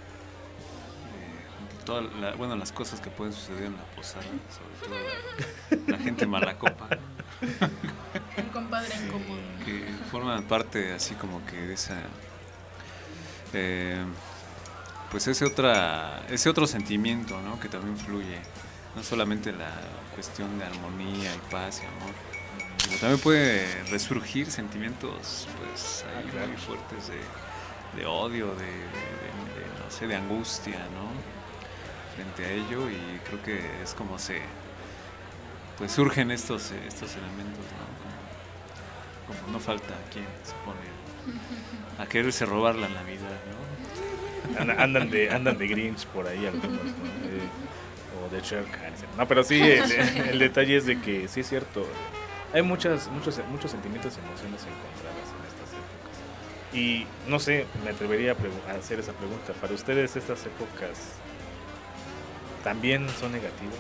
la- de toda la- bueno, las cosas que pueden suceder en la posada, sobre todo la, la gente mala copa, El compadre incómodo. que forman parte así como que de esa, eh, pues ese otra, ese otro sentimiento, ¿no? Que también fluye, no solamente la cuestión de armonía y paz y amor, sino también puede resurgir sentimientos, pues, ahí Ah, claro. muy fuertes de, de odio, de, de- de- de, no sé, de angustia, ¿no? Frente a ello, y creo que es como se, pues surgen estos, eh, estos elementos, ¿no? Como, como no falta quien se pone a quererse robar la Navidad, ¿no? Anda- Andan de, andan de Grinch por ahí algunos, ¿no? Eh, o de Shrek. ah, no sé. No, pero sí, el, el detalle es de que sí es cierto. Hay muchas, muchos, muchos sentimientos y emociones encontradas en estas épocas. Y no sé, me atrevería a, pregu- a hacer esa pregunta. ¿Para ustedes estas épocas también son negativas?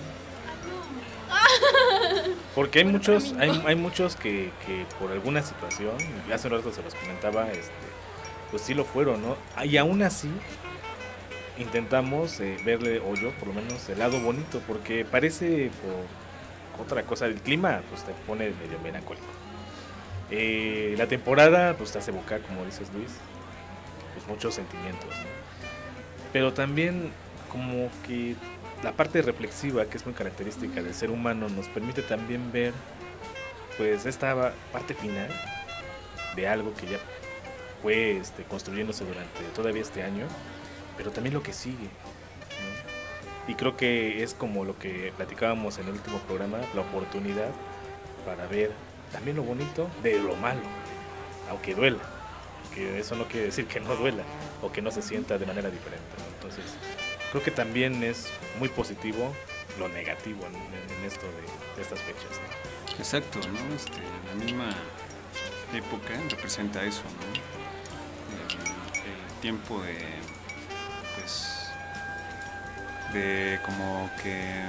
Porque hay Bueno, muchos, para mí hay, no. hay muchos que, que por alguna situación, y hace un rato se los comentaba, este, pues sí lo fueron, ¿no? Y aún así intentamos eh, verle, o yo por lo menos, el lado bonito, porque parece por otra cosa, el clima pues te pone medio melancólico. Eh, la temporada pues te hace evocar, como dices Luis, pues muchos sentimientos, ¿no? Pero también como que la parte reflexiva, que es muy característica del ser humano, nos permite también ver pues esta va- parte final de algo que ya fue este, construyéndose durante todavía este año, pero también lo que sigue, ¿no? Y creo que es como lo que platicábamos en el último programa, la oportunidad para ver también lo bonito de lo malo, aunque duela, que eso no quiere decir que no duela o que no se sienta de manera diferente, ¿no? Entonces creo que también es muy positivo lo negativo en, en- en esto de, de estas fechas, ¿no? Exacto, ¿no? Este, la misma época representa eso, ¿no? El, el tiempo de, pues, de como que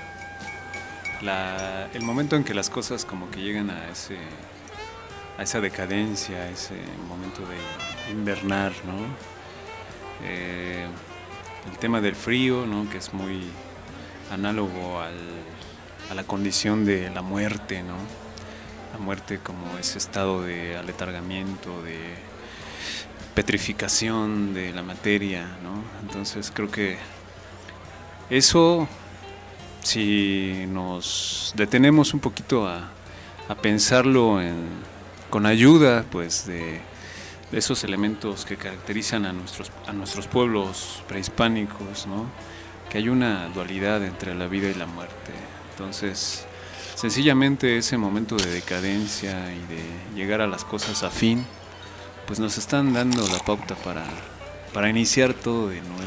la, el momento en que las cosas como que llegan a ese, a esa decadencia, a ese momento de invernar, ¿no? Eh, el tema del frío, ¿no? Que es muy análogo al, a la condición de la muerte, ¿no? La muerte como ese estado de aletargamiento, de petrificación de la materia, ¿no? Entonces creo que eso, si nos detenemos un poquito a, a pensarlo en, con ayuda, pues, de, de esos elementos que caracterizan a nuestros, a nuestros pueblos prehispánicos, ¿no? Que hay una dualidad entre la vida y la muerte. Entonces, sencillamente ese momento de decadencia y de llegar a las cosas a fin, pues nos están dando la pauta para, para iniciar todo de nuevo,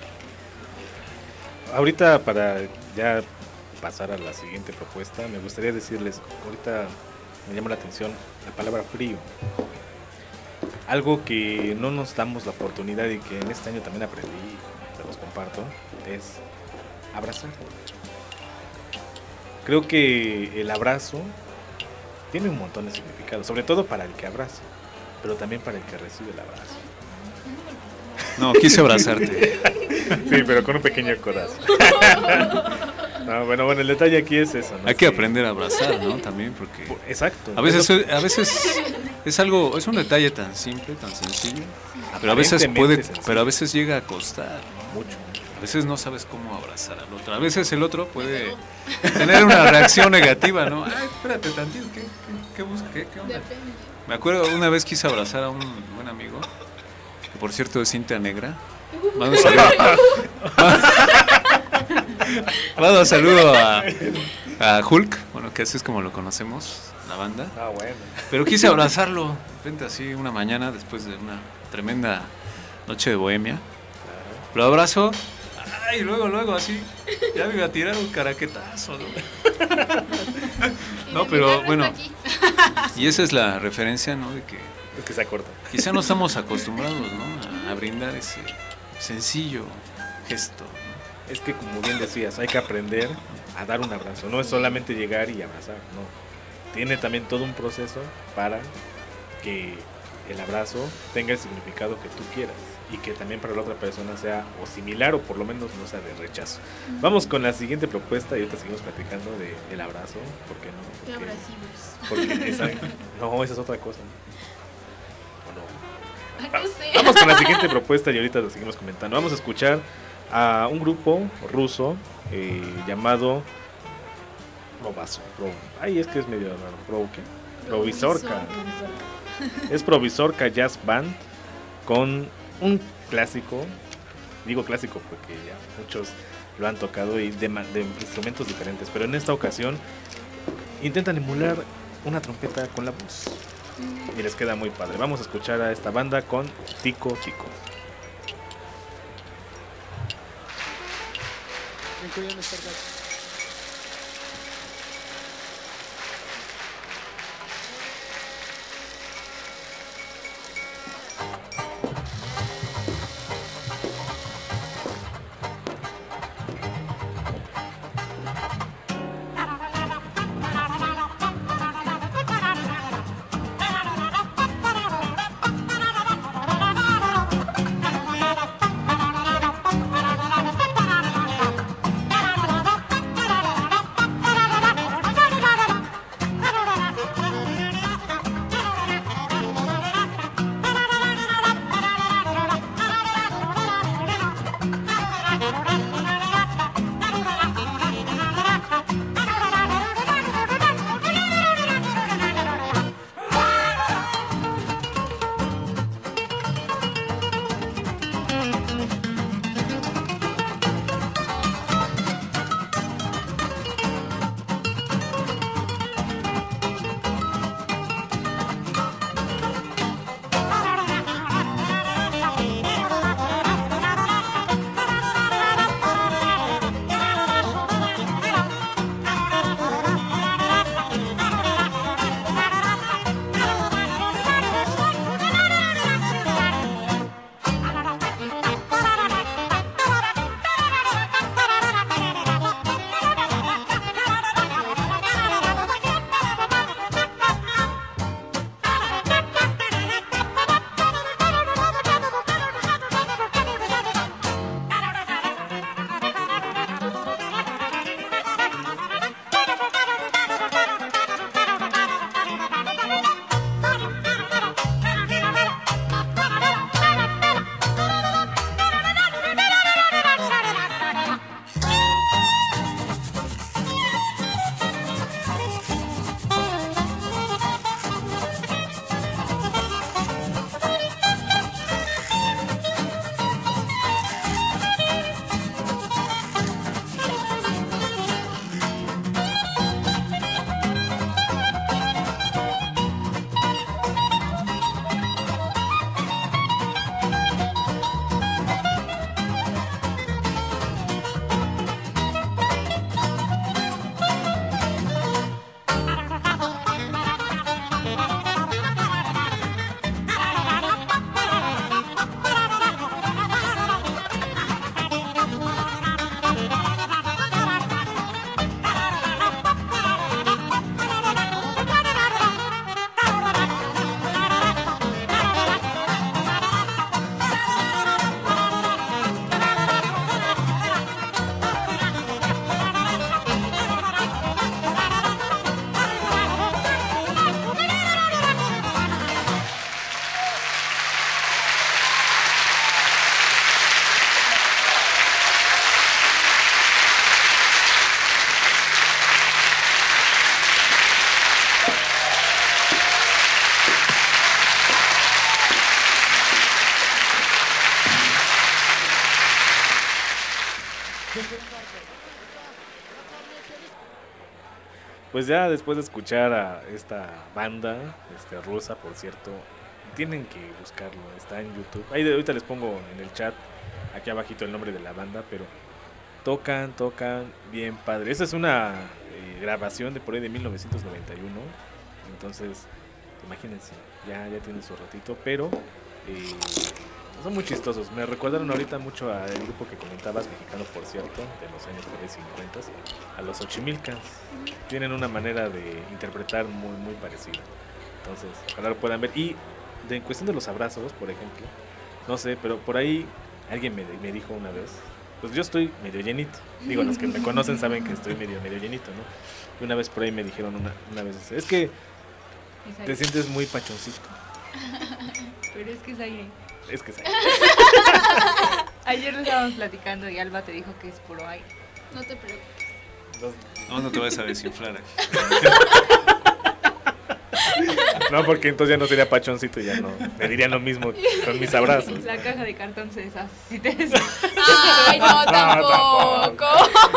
¿no? Ahorita, para ya pasar a la siguiente propuesta, me gustaría decirles, ahorita me llama la atención la palabra frío. Algo que no nos damos la oportunidad y que en este año también aprendí, se los comparto, es abrazar. Creo que el abrazo tiene un montón de significados, sobre todo para el que abraza, pero también para el que recibe el abrazo. No, quise abrazarte. Sí, pero con un pequeño corazón. No, bueno, bueno, el detalle aquí es eso, ¿no? Hay que Sí. aprender a abrazar, ¿no? También porque Exacto. a veces, a veces es algo, es un detalle tan simple, tan sencillo, pero a veces puede, pero a veces llega a costar, ¿no? Mucho. A veces no sabes cómo abrazar al otro. A veces el otro puede tener una reacción negativa, ¿no? Ay, espérate tantito, ¿qué, qué, qué busca? ¿Qué, qué onda? Depende. Me acuerdo una vez quise abrazar a un buen amigo, que por cierto es cinta negra. Mando un saludo. Mando un saludo a, a Hulk, bueno, que así es como lo conocemos, la banda. Ah, bueno. Pero quise abrazarlo, de repente así una mañana después de una tremenda noche de bohemia. Lo abrazo, ay, luego, luego así, ya me iba a tirar un caraquetazo, ¿no? No, pero bueno, y esa es la referencia, ¿no? De que Es que se acorta. quizá no estamos acostumbrados, ¿no? A, a brindar ese sencillo gesto, ¿no? Es que, como bien decías, hay que aprender a dar un abrazo. No es solamente llegar y abrazar, no. Tiene también todo un proceso para que el abrazo tenga el significado que tú quieras y que también para la otra persona sea o similar o por lo menos no sea de rechazo. Vamos con la siguiente propuesta y ahorita seguimos platicando de, del abrazo. ¿Por qué no? Qué Porque, abrasivos. porque esa, no, esa es otra cosa. ¿O no? No sé. Vamos con la siguiente propuesta y ahorita lo seguimos comentando. Vamos a escuchar a un grupo ruso eh, llamado Provaso. Pro, ay, es que es medio raro. Pro, ¿qué? Provisorka. Es Provisorka Jazz Band con un clásico. Digo clásico porque ya muchos lo han tocado y de, de instrumentos diferentes. Pero en esta ocasión intentan emular una trompeta con la voz. Y les queda muy padre. Vamos a escuchar a esta banda con Tico Tico. Thank you. pues ya después de escuchar a esta banda este, rusa, por cierto, tienen que buscarlo, está en YouTube. Ahí de, ahorita les pongo en el chat, aquí abajito el nombre de la banda, pero tocan, tocan bien padre. Esa es una eh, grabación de por ahí de mil novecientos noventa y uno, entonces imagínense, ya, ya tiene su ratito, pero eh, son muy chistosos. Me recuerdaron ahorita mucho al grupo que comentabas, mexicano por cierto, de los años por ahí cincuenta, a los Ochimilcas. Tienen una manera de interpretar muy, muy parecida. Entonces, ojalá lo puedan ver. Y de, en cuestión de los abrazos, por ejemplo, no sé, pero por ahí alguien me, me dijo una vez, pues yo estoy medio llenito. Digo, los que me conocen saben que estoy medio, medio llenito, ¿no? Y una vez por ahí me dijeron una, una vez, es que te sientes muy pachoncito. Pero es que es aire. Es que es aire. Ayer lo estábamos platicando y Alba te dijo que es puro aire. No te preocupes. Entonces, No, no te vas a desinflar aquí. no, porque entonces ya no sería pachoncito, ya no. Me dirían lo mismo con mis abrazos. La caja de cartón se deshace si te deshace. Ay, no, tampoco.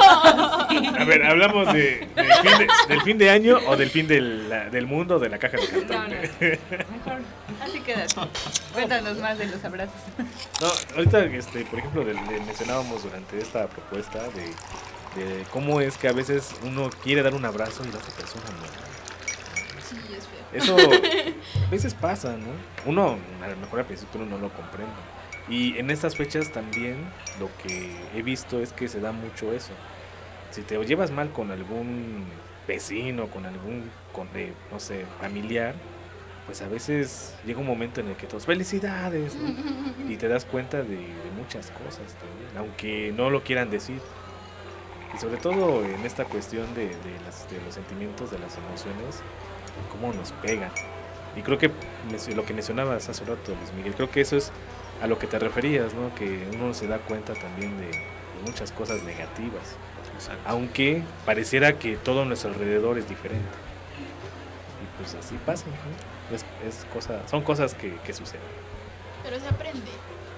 A ver, ¿hablamos de, del, fin de, del fin de año o del fin del, la- del mundo de la caja de cartón? No, no. Mejor, así quédate. Cuéntanos más de los abrazos. No, ahorita, este, por ejemplo, le, le mencionábamos durante esta propuesta de, de cómo es que a veces uno quiere dar un abrazo y la otra persona no. Sí, es feo. Eso a veces pasa, ¿no? Uno, a lo mejor al principio uno no lo comprende. Y en estas fechas también lo que he visto es que se da mucho eso. Si te llevas mal con algún vecino, con algún, con, eh, no sé, familiar, pues a veces llega un momento en el que todos, felicidades, ¿no? Y te das cuenta de, de muchas cosas también, aunque no lo quieran decir. Y sobre todo en esta cuestión de, de, las, de los sentimientos, de las emociones, cómo nos pegan. Y creo que me- lo que mencionabas hace rato, Luis Miguel, creo que eso es a lo que te referías, ¿no? Que uno se da cuenta también de, de muchas cosas negativas, Exacto. aunque pareciera que todo a nuestro alrededor es diferente. Y pues así pasa, ¿no? Es, es cosa, son cosas que, que suceden, Pero se aprende.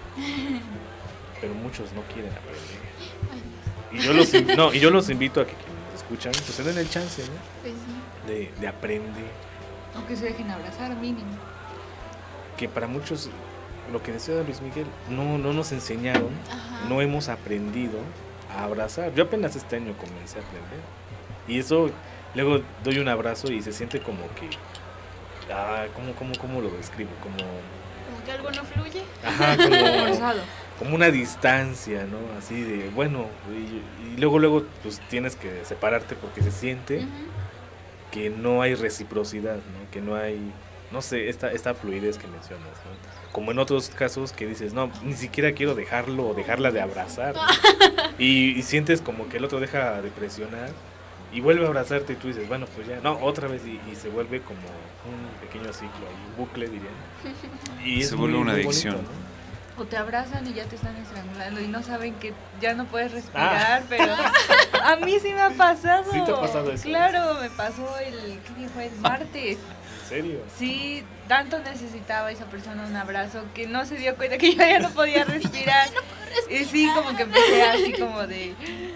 pero muchos no quieren aprender. Ay, Y yo los, in- no, y yo los invito a que quienes nos escuchan, pues se den el chance, ¿no? pues sí. De, de aprender. O que se dejen abrazar, mínimo. Que para muchos, lo que decía Luis Miguel, no, no nos enseñaron, Ajá. no hemos aprendido a abrazar. Yo apenas este año comencé a aprender. Y eso, luego doy un abrazo y se siente como que, ah, ¿cómo, cómo, cómo lo describo? Como, Como que algo no fluye. ajá, como, Forzado. como una distancia, ¿no? Así de, bueno, y, y luego, luego, pues tienes que separarte porque se siente Ujú. que no hay reciprocidad, ¿no? Que no hay, no sé, esta, esta fluidez que mencionas, ¿no? Como en otros casos que dices, no, ni siquiera quiero dejarlo o dejarla de abrazar, ¿no? y, y sientes como que el otro deja de presionar y vuelve a abrazarte y tú dices, bueno, pues ya, no, otra vez y, y se vuelve como un pequeño ciclo, ahí, un bucle, dirían. Y Se vuelve una muy adicción. bonito, ¿no? O te abrazan y ya te están estrangulando y no saben que ya no puedes Ah. respirar, pero a mí sí me ha pasado. ¿Sí te ha pasado eso? Claro, me pasó el, ¿qué día fue? El martes. ¿En serio? Sí, tanto necesitaba esa persona un abrazo que no se dio cuenta que yo ya no podía respirar. Y sí, como que empecé así como de...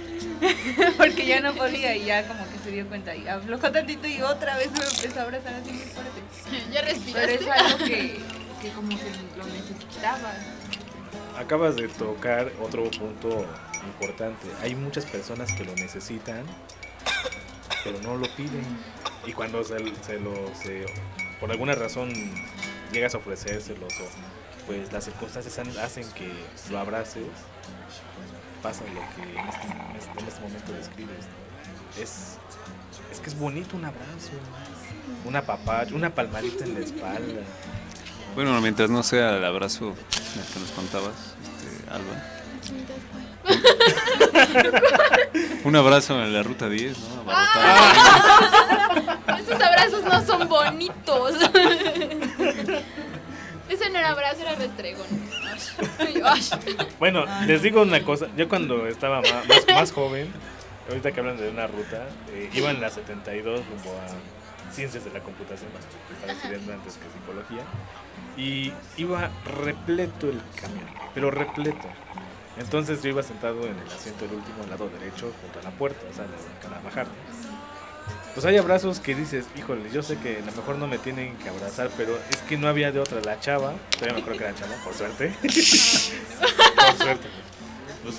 porque ya no podía y ya como que se dio cuenta y aflojó tantito y otra vez me empezó a abrazar así muy fuerte. Ya Pero respiraste. es algo que, que como que lo necesitaba. Acabas de tocar otro punto importante. Hay muchas personas que lo necesitan, pero no lo piden. Y cuando se, se lo, se- por alguna razón llegas a ofrecérselos o pues las circunstancias han- hacen que lo abraces, pasa lo que en este, en este- en este momento describes, ¿no? Es, es que es bonito un abrazo, una papacha, una palmadita en la espalda. Bueno, mientras no sea el abrazo del que nos contabas, este, Alba. Un abrazo en la ruta diez, ¿no? Abarrotado. Esos abrazos no son bonitos. Ese no era abrazo, era restregón. Ay, ay. Bueno, les digo una cosa, yo cuando estaba más, más, más joven, ahorita que hablan de una ruta, eh, iba en la setenta y dos rumbo a Ciencias de la Computación, estaba estudiando antes que Psicología, y iba repleto el camión, pero repleto. Entonces yo iba sentado en el asiento del último al lado derecho, junto a la puerta, o sea, para bajar. pues hay abrazos que dices, híjole, yo sé que a lo mejor no me tienen que abrazar, pero es que no había de otra. La chava, todavía me acuerdo que era chava, por suerte. Por suerte. Pues,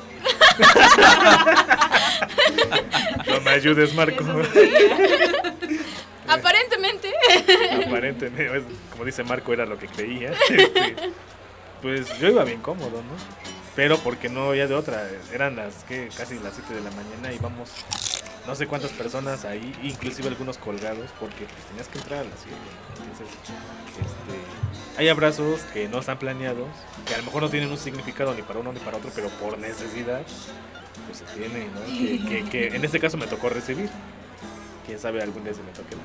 no me ayudes, Marco. Aparentemente. Aparentemente, como dice Marco, era lo que creía. Este, pues yo iba bien cómodo, ¿no? Pero porque no había de otra. Eran las que casi las siete de la mañana y vamos no sé cuántas personas ahí, inclusive algunos colgados, porque pues tenías que entrar a las siete. Entonces, este, hay abrazos que no están planeados, que a lo mejor no tienen un significado ni para uno ni para otro, pero por necesidad pues se tiene, ¿no? Que, que, que en este caso me tocó recibir. Quién sabe, algún día se me toque,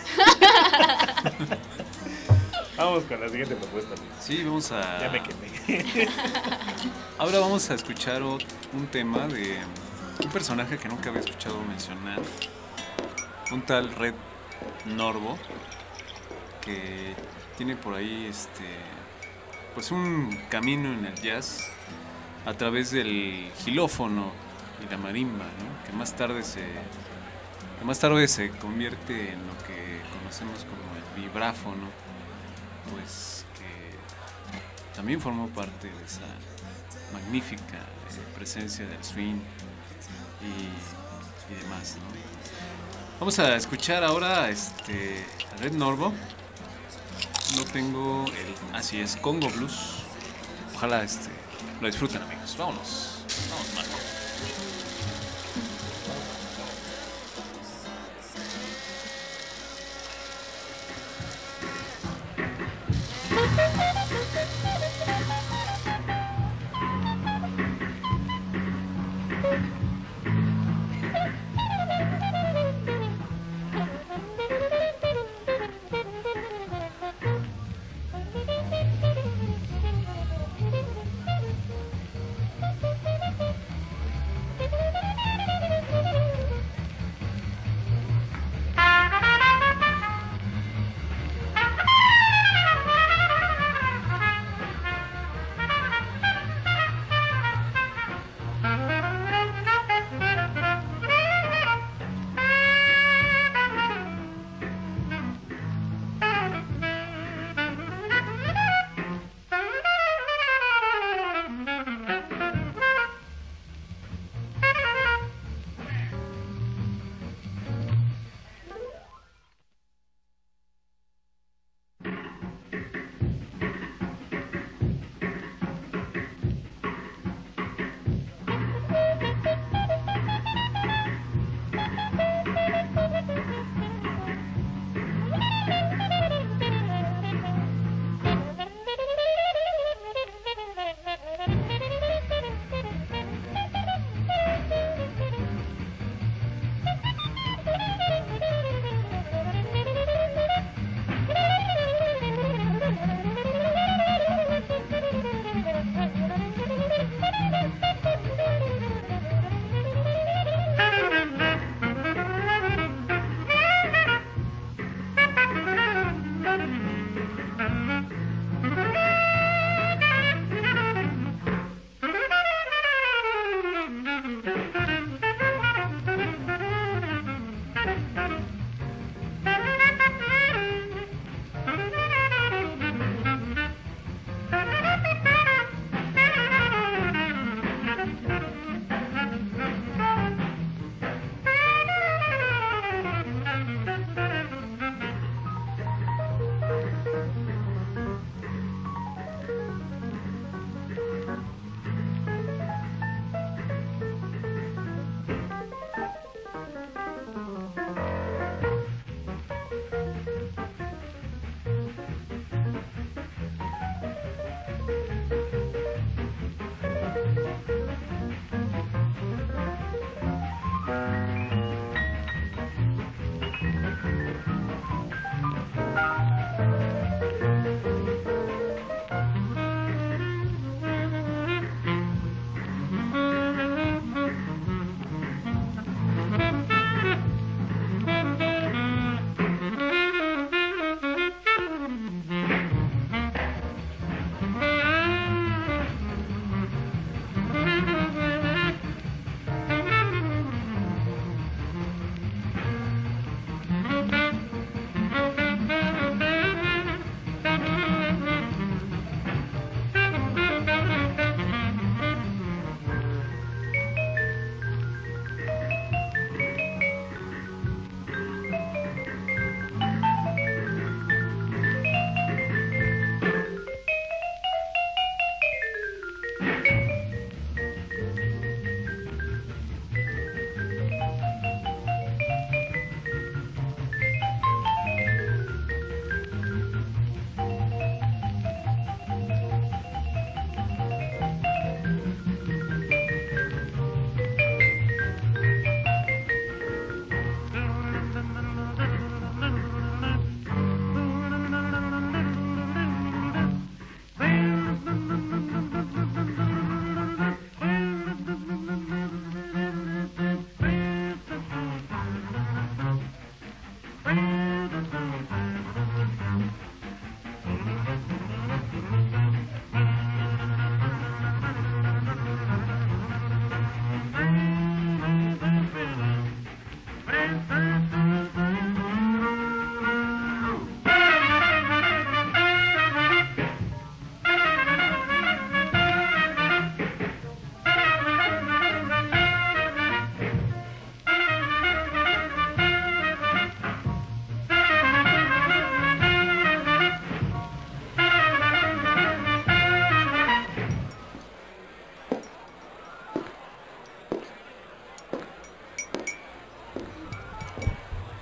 ¿no? Vamos con la siguiente propuesta, Luis. Sí, vamos a... Ya me quemé. Ahora vamos a escuchar un tema de un personaje que nunca había escuchado mencionar. Un tal Red Norvo, que tiene por ahí este, pues un camino en el jazz a través del xilófono y la marimba, ¿no? Que más tarde se que más tarde se convierte en lo que conocemos como el vibráfono, pues que también formó parte de esa magnífica eh, presencia del swing y, y demás, ¿no? Vamos a escuchar ahora este, a Red Norvo. No tengo el... Así es, Congo Blues. Ojalá este, lo disfruten, amigos. Vámonos. Vamos, Marco. Thank you.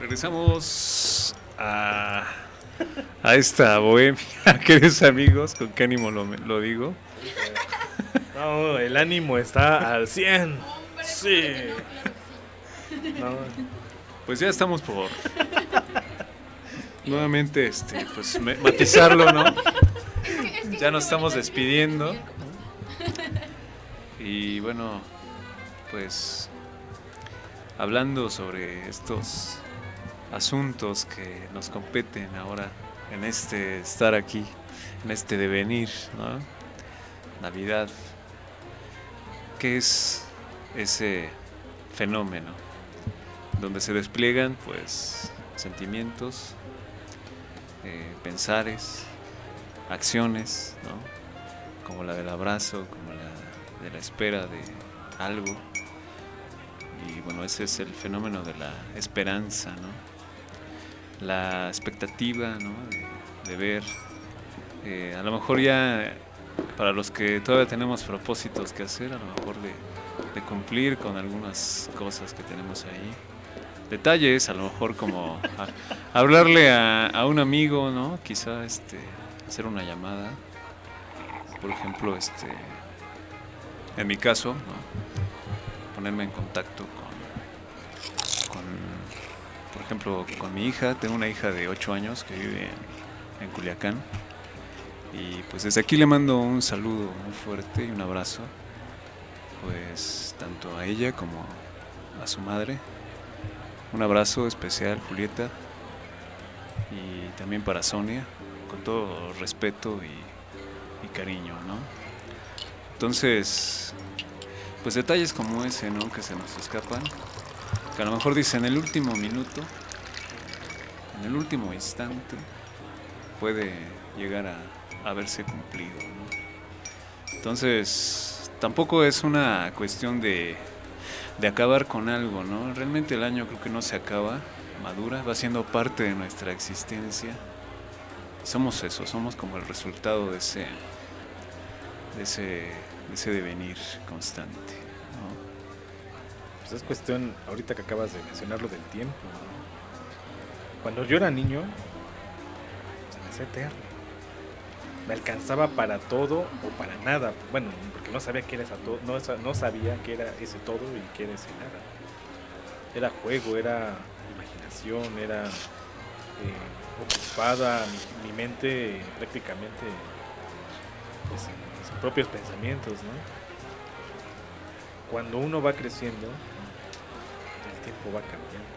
Regresamos a, a esta bohemia, queridos amigos, con qué ánimo lo, lo digo. No, el ánimo está al cien. Sí. No. Pues ya estamos por nuevamente este, pues me- matizarlo, ¿no? Ya nos estamos despidiendo. Y bueno, pues hablando sobre estos asuntos que nos competen ahora en este estar aquí, en este devenir, ¿no? Navidad. ¿Qué es ese fenómeno donde se despliegan pues sentimientos, eh, pensares, acciones, ¿no? Como la del abrazo, como la de la espera de algo? Y bueno, ese es el fenómeno de la esperanza, ¿no? La expectativa, ¿no? de, de ver, eh, a lo mejor ya para los que todavía tenemos propósitos que hacer, a lo mejor de, de cumplir con algunas cosas que tenemos ahí. Detalles, a lo mejor como a- hablarle a, a un amigo, ¿no? Quizá este, hacer una llamada. Por ejemplo, este, en mi caso, ¿no? Ponerme en contacto con, con, por ejemplo, con mi hija. Tengo una hija de ocho años que vive en, en Culiacán. Y pues desde aquí le mando un saludo muy fuerte y un abrazo, pues tanto a ella como a su madre. Un abrazo especial, Julieta, y también para Sonia, con todo respeto y, y cariño, ¿no? Entonces, pues detalles como ese, ¿no? Que se nos escapan, que a lo mejor dice en el último minuto, en el último instante, puede llegar a haberse cumplido, ¿no? Entonces, tampoco es una cuestión de, de acabar con algo, ¿no? Realmente el año creo que no se acaba, madura, va siendo parte de nuestra existencia. Somos eso, somos como el resultado de ese, de ese, de ese devenir constante, ¿no? Pues es cuestión, ahorita que acabas de mencionar lo del tiempo, ¿no? Cuando yo era niño, se me hacía eterno. Me alcanzaba para todo o para nada. Bueno, porque no sabía qué era esa todo, no, sa- no sabía qué era ese todo y qué era ese nada. Era juego, era imaginación, era eh, ocupada mi, mi mente prácticamente pues, en, en sus propios pensamientos, ¿no? Cuando uno va creciendo, el tiempo va cambiando.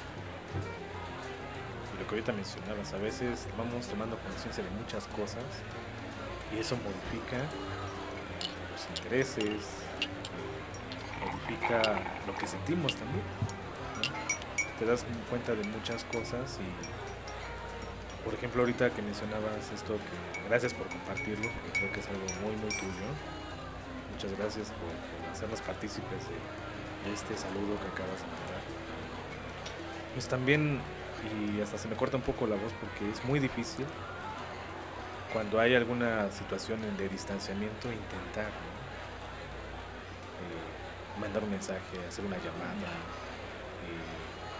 Y lo que ahorita mencionabas, a veces vamos tomando conciencia de muchas cosas y eso modifica los intereses, eh, modifica lo que sentimos también, ¿no? Te das cuenta de muchas cosas y, por ejemplo, ahorita que mencionabas esto, que gracias por compartirlo, porque creo que es algo muy, muy tuyo. Muchas gracias por, por hacernos partícipes de, de este saludo que acabas de mandar. Pues también, y hasta se me corta un poco la voz porque es muy difícil cuando hay alguna situación de distanciamiento intentar, ¿no? Eh, mandar un mensaje, hacer una llamada, eh,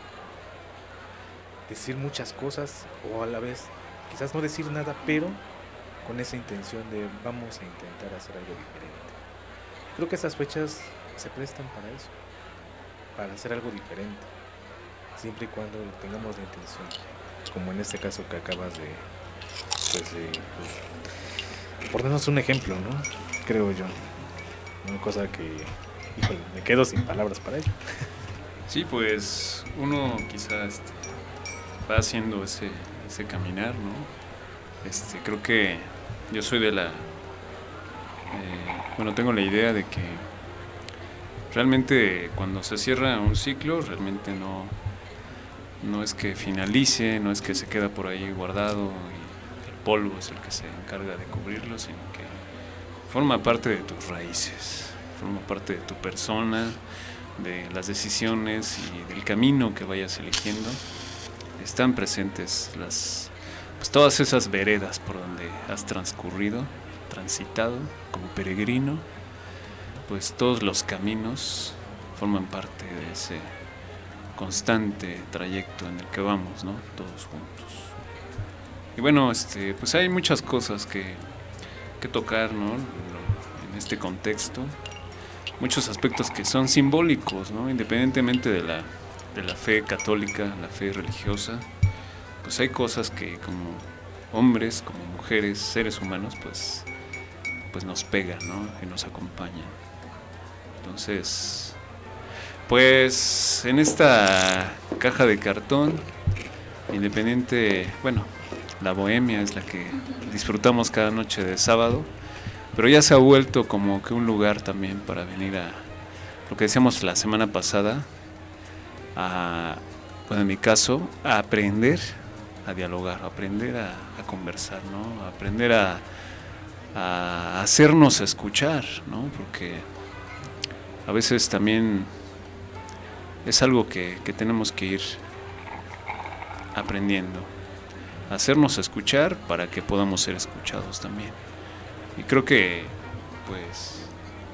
decir muchas cosas o a la vez quizás no decir nada, pero con esa intención de vamos a intentar hacer algo diferente. Creo que esas fechas se prestan para eso, para hacer algo diferente, siempre y cuando tengamos la intención, como en este caso que acabas de, pues, de, pues, ponernos un ejemplo, ¿no? Creo yo, una cosa que, híjole, me quedo sin palabras para ello. Sí, pues uno quizás este, va haciendo ese, ese caminar, ¿no? Este, creo que yo soy de la... Eh, bueno, tengo la idea de que realmente cuando se cierra un ciclo, realmente no, no es que finalice, no es que se queda por ahí guardado y el polvo es el que se encarga de cubrirlo, sino que forma parte de tus raíces, forma parte de tu persona, de las decisiones y del camino que vayas eligiendo. Están presentes las, pues todas esas veredas por donde has transcurrido, transitado como peregrino, pues todos los caminos forman parte de ese, constante trayecto en el que vamos, ¿no? Todos juntos. Y bueno, este, pues hay muchas cosas que, que tocar, ¿no? En este contexto. Muchos aspectos que son simbólicos, ¿no? Independientemente de la, de la fe católica, la fe religiosa, pues hay cosas que como hombres, como mujeres, seres humanos, pues, pues nos pegan, ¿no? Y nos acompañan. Entonces, pues en esta caja de cartón, independiente, bueno, la bohemia es la que disfrutamos cada noche de sábado, pero ya se ha vuelto como que un lugar también para venir a, lo que decíamos la semana pasada, a, bueno, en mi caso, a aprender, a dialogar, a aprender a, a conversar, ¿no? A aprender a, a hacernos escuchar, ¿no? Porque a veces también es algo que, que tenemos que ir aprendiendo, a hacernos escuchar para que podamos ser escuchados también. Y creo que, pues,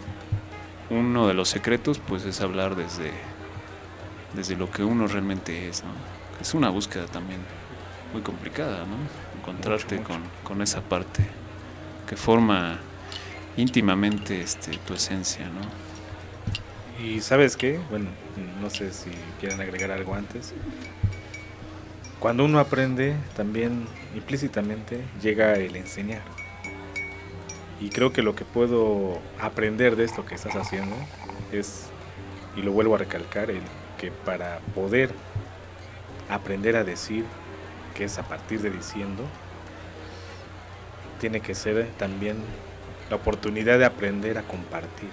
uno de los secretos, pues, es hablar desde, desde lo que uno realmente es, ¿no? Es una búsqueda también muy complicada, ¿no? Encontrarte mucho, mucho. Con, con esa parte que forma íntimamente este, tu esencia, ¿no? Y ¿sabes qué? Bueno, no sé si quieren agregar algo antes. Cuando uno aprende, también implícitamente llega el enseñar. Y creo que lo que puedo aprender de esto que estás haciendo es, y lo vuelvo a recalcar, el que para poder aprender a decir, que es a partir de diciendo, tiene que ser también la oportunidad de aprender a compartir.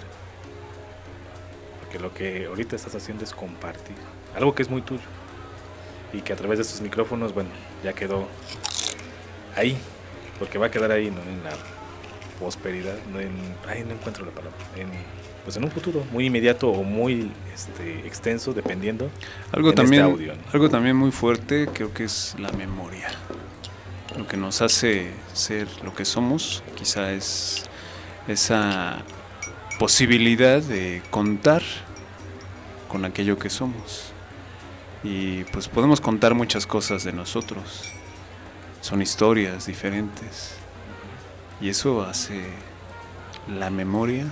Porque lo que ahorita estás haciendo es compartir, algo que es muy tuyo. Y que a través de estos micrófonos, bueno, ya quedó ahí, porque va a quedar ahí, ¿no? En la prosperidad, no en, ay, no encuentro la palabra, en, pues en un futuro muy inmediato o muy este, extenso, dependiendo. Algo también, este audio, ¿no? Algo también muy fuerte, creo que es la memoria. Lo que nos hace ser lo que somos, quizá es esa posibilidad de contar con aquello que somos. Y pues podemos contar muchas cosas de nosotros. Son historias diferentes. Y eso hace la memoria,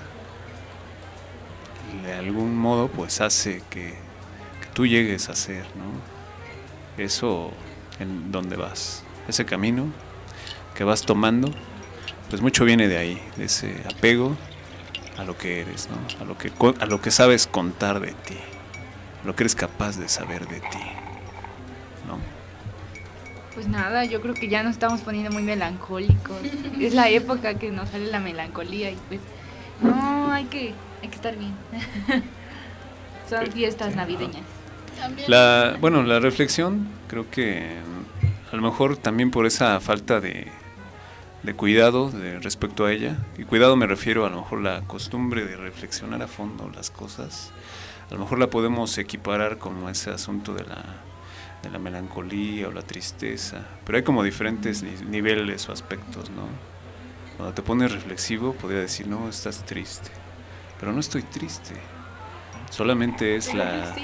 de algún modo, pues hace que, que tú llegues a ser, ¿no? Eso en donde vas, ese camino que vas tomando, pues mucho viene de ahí, de ese apego a lo que eres, ¿no? A lo que, a lo que sabes contar de ti, a lo que eres capaz de saber de ti, ¿no? Pues nada, yo creo que ya nos estamos poniendo muy melancólicos. Es la época que nos sale la melancolía y pues no, hay que, hay que estar bien. Son fiestas navideñas. La, bueno, la reflexión, creo que a lo mejor también por esa falta de, de cuidado de respecto a ella, y cuidado me refiero a lo mejor la costumbre de reflexionar a fondo las cosas, a lo mejor la podemos equiparar como ese asunto de la de la melancolía o la tristeza, pero hay como diferentes niveles o aspectos, ¿no? Cuando te pones reflexivo, podría decir, no, estás triste, pero no estoy triste, solamente es la...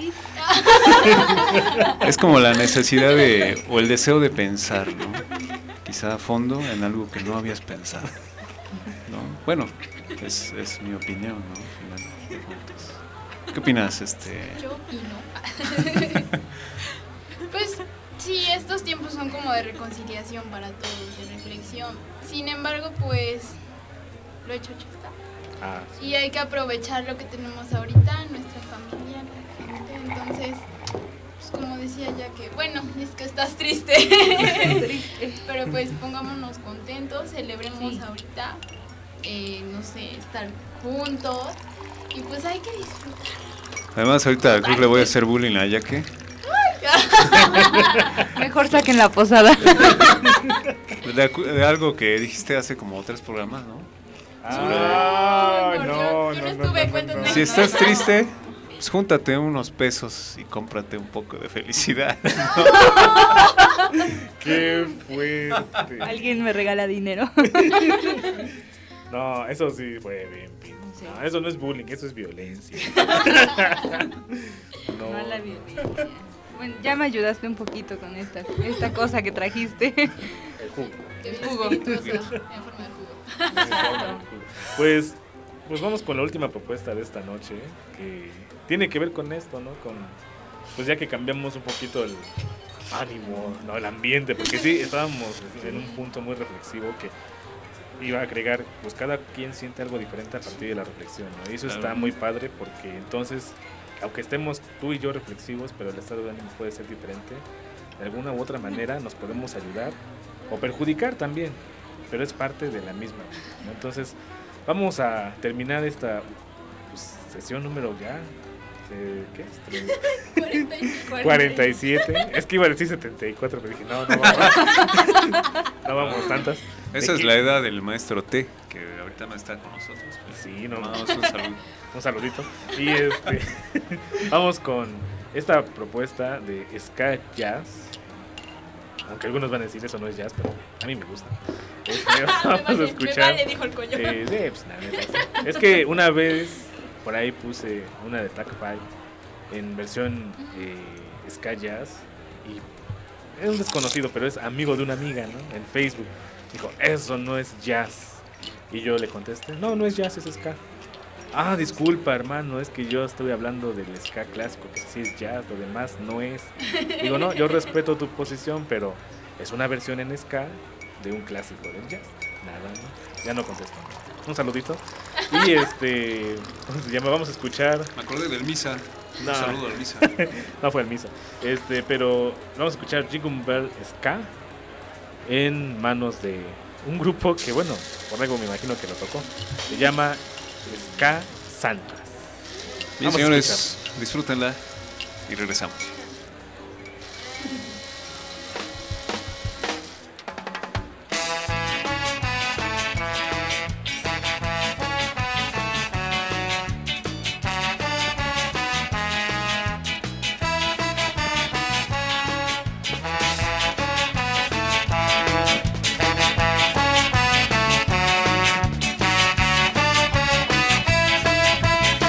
es como la necesidad de, o el deseo de pensar, ¿no? Quizá a fondo en algo que no habías pensado, ¿no? Bueno, es, es mi opinión, ¿no? Al final de cuentas. ¿Qué opinas, este? Yo opino. Pues sí, estos tiempos son como de reconciliación para todos, de reflexión. Sin embargo, pues lo hecho hecho está. Ah, sí. Y hay que aprovechar lo que tenemos ahorita, nuestra familia, la gente. Entonces, pues como decía ya que, bueno, es que estás triste. Pero pues pongámonos contentos, celebremos sí. ahorita, eh, no sé, estar juntos. Y pues hay que disfrutar. Además, ahorita creo que le voy a hacer bullying a Yaque. Mejor saquen la posada. De, de algo que dijiste hace como tres programas, ¿no? Ah, no, no, yo no, no, estuve, no, cuéntanos. no, no. Si estás triste, pues júntate unos pesos y cómprate un poco de felicidad, ¿no? Qué fuerte. Alguien me regala dinero. No, eso sí fue bien, Pin. Sí. No, eso no es bullying, eso es violencia. No a la violencia. Bueno, ya me ayudaste un poquito con esta, esta cosa que trajiste. El jugo. Que viene Jugo. espirituoso, en forma de jugo. Pues, pues vamos con la última propuesta de esta noche, que tiene que ver con esto, ¿no? Con, pues ya que cambiamos un poquito el ánimo, ¿no? El ambiente, porque sí, estábamos en un punto muy reflexivo que iba a agregar, pues cada quien siente algo diferente a partir de la reflexión, ¿no? Y eso Claro. está muy padre porque entonces, aunque estemos tú y yo reflexivos, pero el estado de ánimo puede ser diferente, de alguna u otra manera nos podemos ayudar o perjudicar también, pero es parte de la misma, ¿no? Entonces, vamos a terminar esta pues, sesión número ya, eh, ¿qué es? cuarenta y nueve. cuarenta y siete, es que iba a decir setenta y cuatro, pero dije, no, no vamos, no vamos tantas. Esa ¿De es qué? la edad del maestro T, que ahorita no está con nosotros. Pero Sí, no, mandamos un saludo. un saludito. Y este, vamos con esta propuesta de ska jazz. Aunque algunos van a decir eso no es jazz, pero a mí me gusta. Este, Me vamos vale, a escuchar. Me vale, dijo el coño. eh, sí, pues, la neta, sí. Es que una vez por ahí puse una de Tac Five en versión eh, ska jazz y es un desconocido, pero es amigo de una amiga, ¿no? En Facebook. Dijo, eso no es jazz. Y yo le contesté, no, no es jazz, es ska. Ah, disculpa, hermano, es que yo estoy hablando del ska clásico, que sí es jazz, lo demás no es. Digo, no, yo respeto tu posición, pero es una versión en ska de un clásico del jazz. Nada, ¿no? Ya no contesto. Un saludito. Y este, pues, ya me vamos a escuchar. Me acordé del Misa. No. Un saludo al Misa. No fue el misa. Este, pero vamos a escuchar Jingle Bell Ska en manos de un grupo que, bueno, por algo me imagino que lo tocó. Se llama Ska Santas. Bien, Vamos a señores, disfrútenla y regresamos.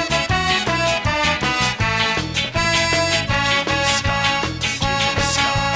Ska,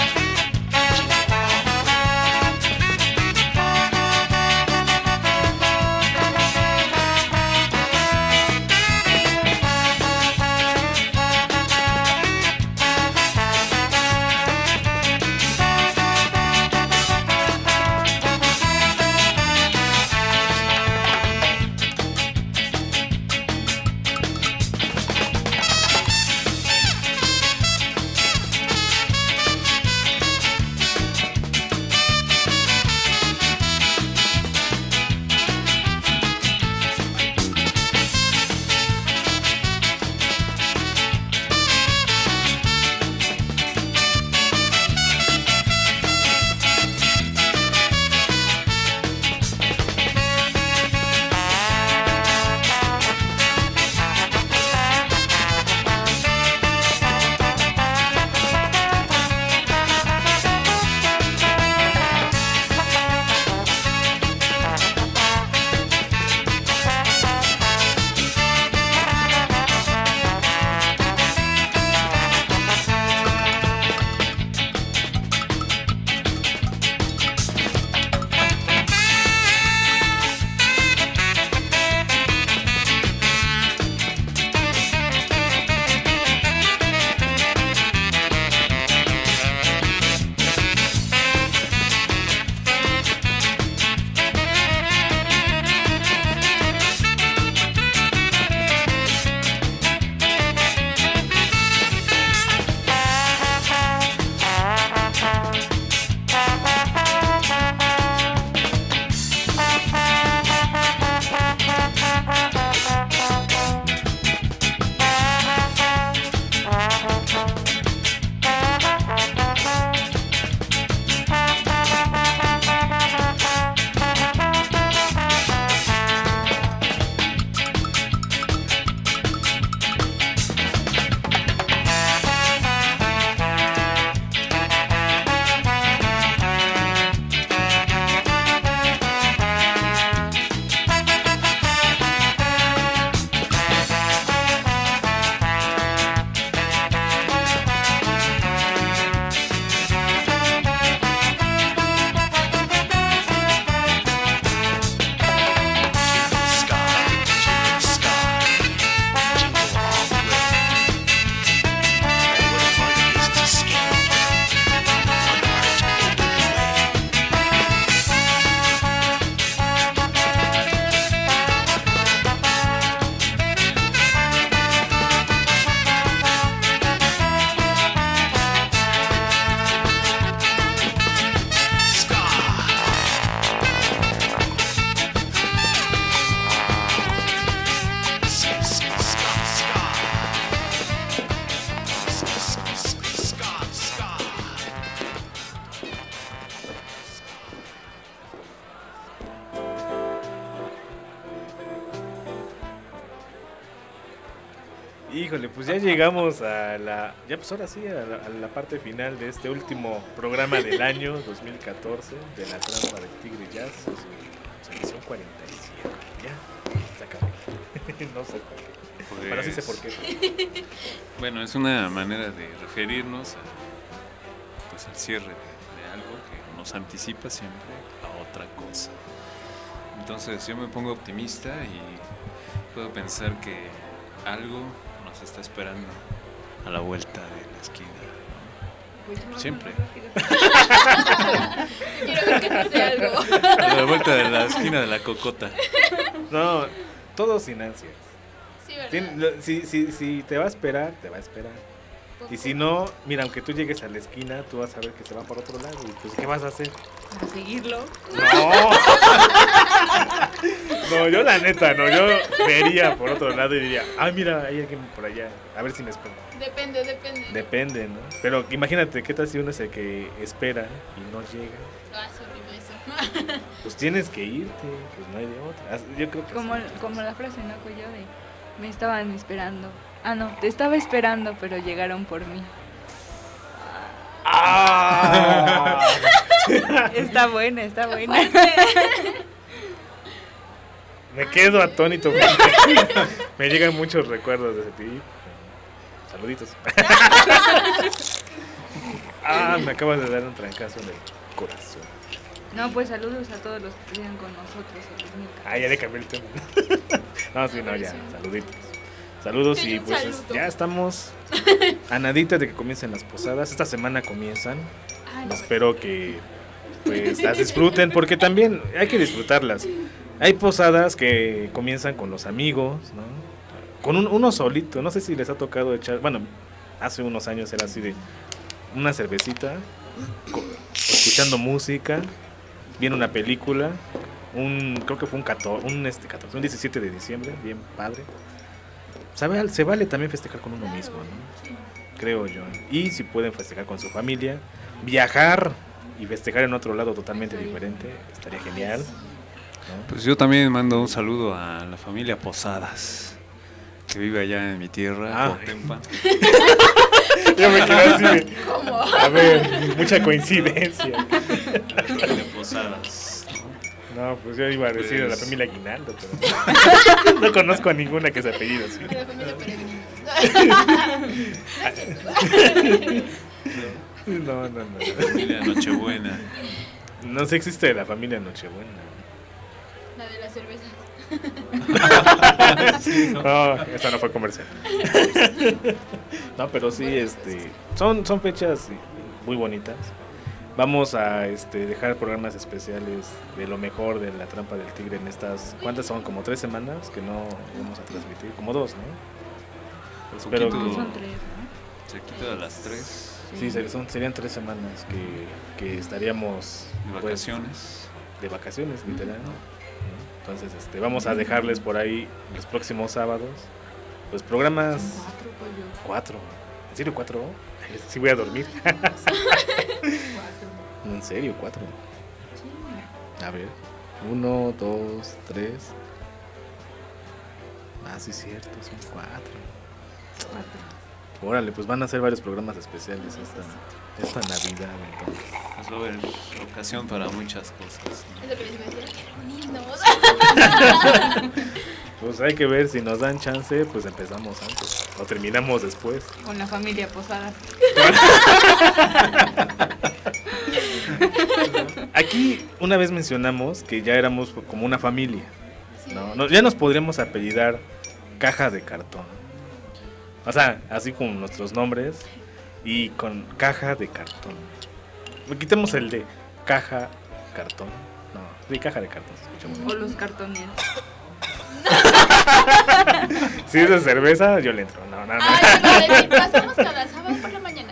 Híjole, pues ya llegamos a la, ya pues ahora sí, a la, a la parte final de este último programa del año dos mil catorce de La Trampa del Tigre Jazz, su, su edición cuarenta y siete. Ya, se acabó. No sé por qué. Pues, Pero sí sé por qué. Bueno, es una manera de referirnos a, pues, al cierre de, de algo que nos anticipa siempre a otra cosa. Entonces yo me pongo optimista y puedo pensar que algo nos está esperando a la vuelta de la esquina, ¿no? Siempre. Quiero ver que se hace algo. A la vuelta de la esquina de la cocota. No, todo sin ansias. Sí, ¿verdad? Tien- lo- Si, si, si te va a esperar, te va a esperar. Y si no, mira, aunque tú llegues a la esquina, tú vas a ver que se va por otro lado. Y pues, ¿qué vas a hacer? A seguirlo. No. No, yo la neta, no, yo vería por otro lado y diría, ah, mira, hay alguien por allá, a ver si me espera. Depende, depende. Depende, ¿no? Pero imagínate, ¿qué tal si uno es el que espera y no llega? Ah, es horrible eso. Pues tienes que irte, pues no hay de otra. Yo creo que Como, sí. como la frase, ¿no? Que yo de, me estaban esperando. Ah, no, te estaba esperando, pero llegaron por mí. ¡Ah! Está buena, está buena. Me quedo atónito. porque Me llegan muchos recuerdos de ti. Saluditos. Ah, me acabas de dar un trancazo en el corazón. No, pues saludos a todos los que estuvieron con nosotros en dos mil catorce. Ah, ya le cambié el tema. No, sí, no, ya, saluditos. Saludos y Un pues saludo. ya estamos a nadita de que comiencen las posadas. Esta semana comienzan. Ay, no. Espero que pues las disfruten porque también hay que disfrutarlas. Hay posadas que comienzan con los amigos, ¿no? Con un, uno solito, no sé si les ha tocado echar, bueno, hace unos años era así de una cervecita, co- escuchando música, viendo una película, un creo que fue un catorce, un este catorce, un diecisiete de diciembre, bien padre. Sabe, se vale también festejar con uno mismo, ¿no? Creo yo. Y si pueden festejar con su familia, viajar y festejar en otro lado totalmente diferente, estaría genial. ¿no? Pues yo también mando un saludo a la familia Posadas, que vive allá en mi tierra, Ah. Cotempa. Yo me quedé así de, ¿Cómo? a ver, mucha coincidencia. La familia Posadas. No, pues yo iba a decir a la Pues- familia familia Aguinaldo, pero no conozco a ninguna que se apellido así. La familia Peregrino. No, no, no. Familia Nochebuena. No sé, existe la familia Nochebuena. La de la cerveza. No, esa no fue comercial. No, pero sí, este, son, son fechas muy bonitas. Vamos a este, dejar programas especiales de lo mejor de La Trampa del Tigre en estas, ¿cuántas son? Como tres semanas que no vamos a transmitir, como dos, ¿no? Espero Poquito. que, Son tres, ¿no? Se quita de las tres sí, ser- son, serían tres semanas que, que estaríamos de pues, vacaciones. de vacaciones, literal. ¿no? Entonces, este, vamos a dejarles por ahí los próximos sábados, pues programas Cuatro, pollo. cuatro. ¿En serio cuatro? Sí voy a dormir. Cuatro. ¿En serio cuatro? A ver, uno, dos, tres. Ah, sí, cierto, son cuatro. Cuatro. Órale, pues van a hacer varios programas especiales esta, esta Navidad. Entonces. Pues va a haber ocasión para muchas cosas, ¿no? Es lo que les iba a decir. Reunirnos. Pues hay que ver si nos dan chance, pues empezamos antes o terminamos después. Con la familia Posadas. Aquí una vez mencionamos que ya éramos como una familia, Sí. ¿no? No, ya nos podríamos apellidar Caja de Cartón. O sea, así con nuestros nombres y con Caja de Cartón. Quitemos el de Caja Cartón. No, sí, Caja de Cartón. se escucha muy O bien. los cartoneros. Si es de cerveza, yo le entro. No, no, no. Ay, yo iba a decir, pasamos cada sábado por la mañana.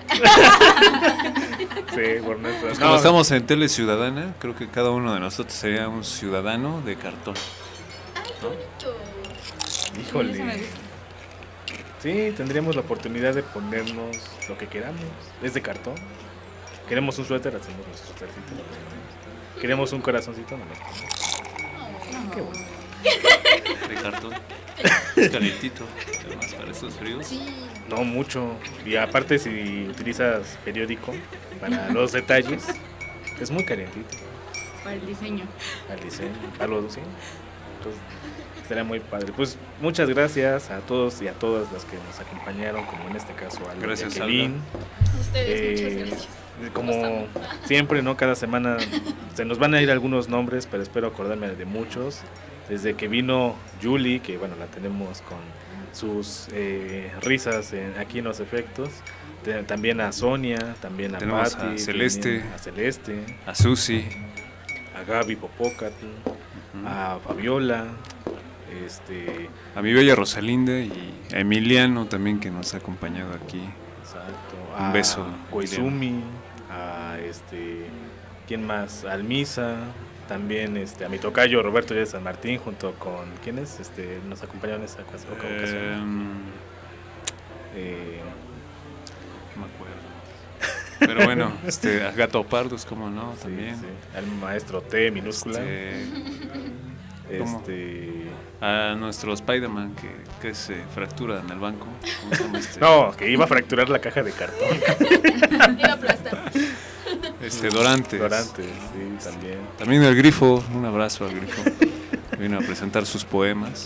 Sí, por nuestro. Pues no, como estamos en Tele Ciudadana, creo que cada uno de nosotros sería un ciudadano de cartón. Ay, qué bonito. Híjole. Eso me gusta. Sí, tendríamos la oportunidad de ponernos lo que queramos. Es de cartón. Queremos un suéter, hacemos nuestro suétercito. lo ponemos. Queremos un corazoncito, no lo ponemos. Qué bueno. De cartón. Es calientito, además para estos fríos. Sí. No mucho. Y aparte si utilizas periódico para los detalles, es muy calientito. Para el diseño. Al diseño, a los sí. Entonces, estaría muy padre. Pues muchas gracias a todos y a todas las que nos acompañaron, como en este caso a Gracias, Kevin. Ustedes, Eh, muchas gracias. Como siempre, ¿no? Cada semana se nos van a ir algunos nombres, pero espero acordarme de muchos. Desde que vino Julie, que bueno, la tenemos con sus eh, risas en- aquí en los efectos. Te- también a Sonia, también a Tenemos Patti, a Celeste. también a Celeste, A Susi. a Gaby Popocatl, a Fabiola, este, A mi bella Rosalinda y a Emiliano también que nos ha acompañado aquí. exacto, Un a beso, Koizumi, a este, ¿quién más? A Almisa, también este, a mi tocayo Roberto de San Martín junto con, ¿quién es? Este, nos acompañó en esa ocas- oca- ocasión. Em, Eh, no me acuerdo. Pero bueno, este, a Gato Pardos, como no, sí, también. sí, al maestro T minúscula, Este, ¿cómo? este, a nuestro Spider-Man que, que se fractura en el banco. ¿Cómo se llama este? no, que iba a fracturar la caja de cartón. Y lo aplastan. Este, Dorantes. Dorantes, sí, también. También el Grifo, un abrazo al Grifo. Vino a presentar sus poemas.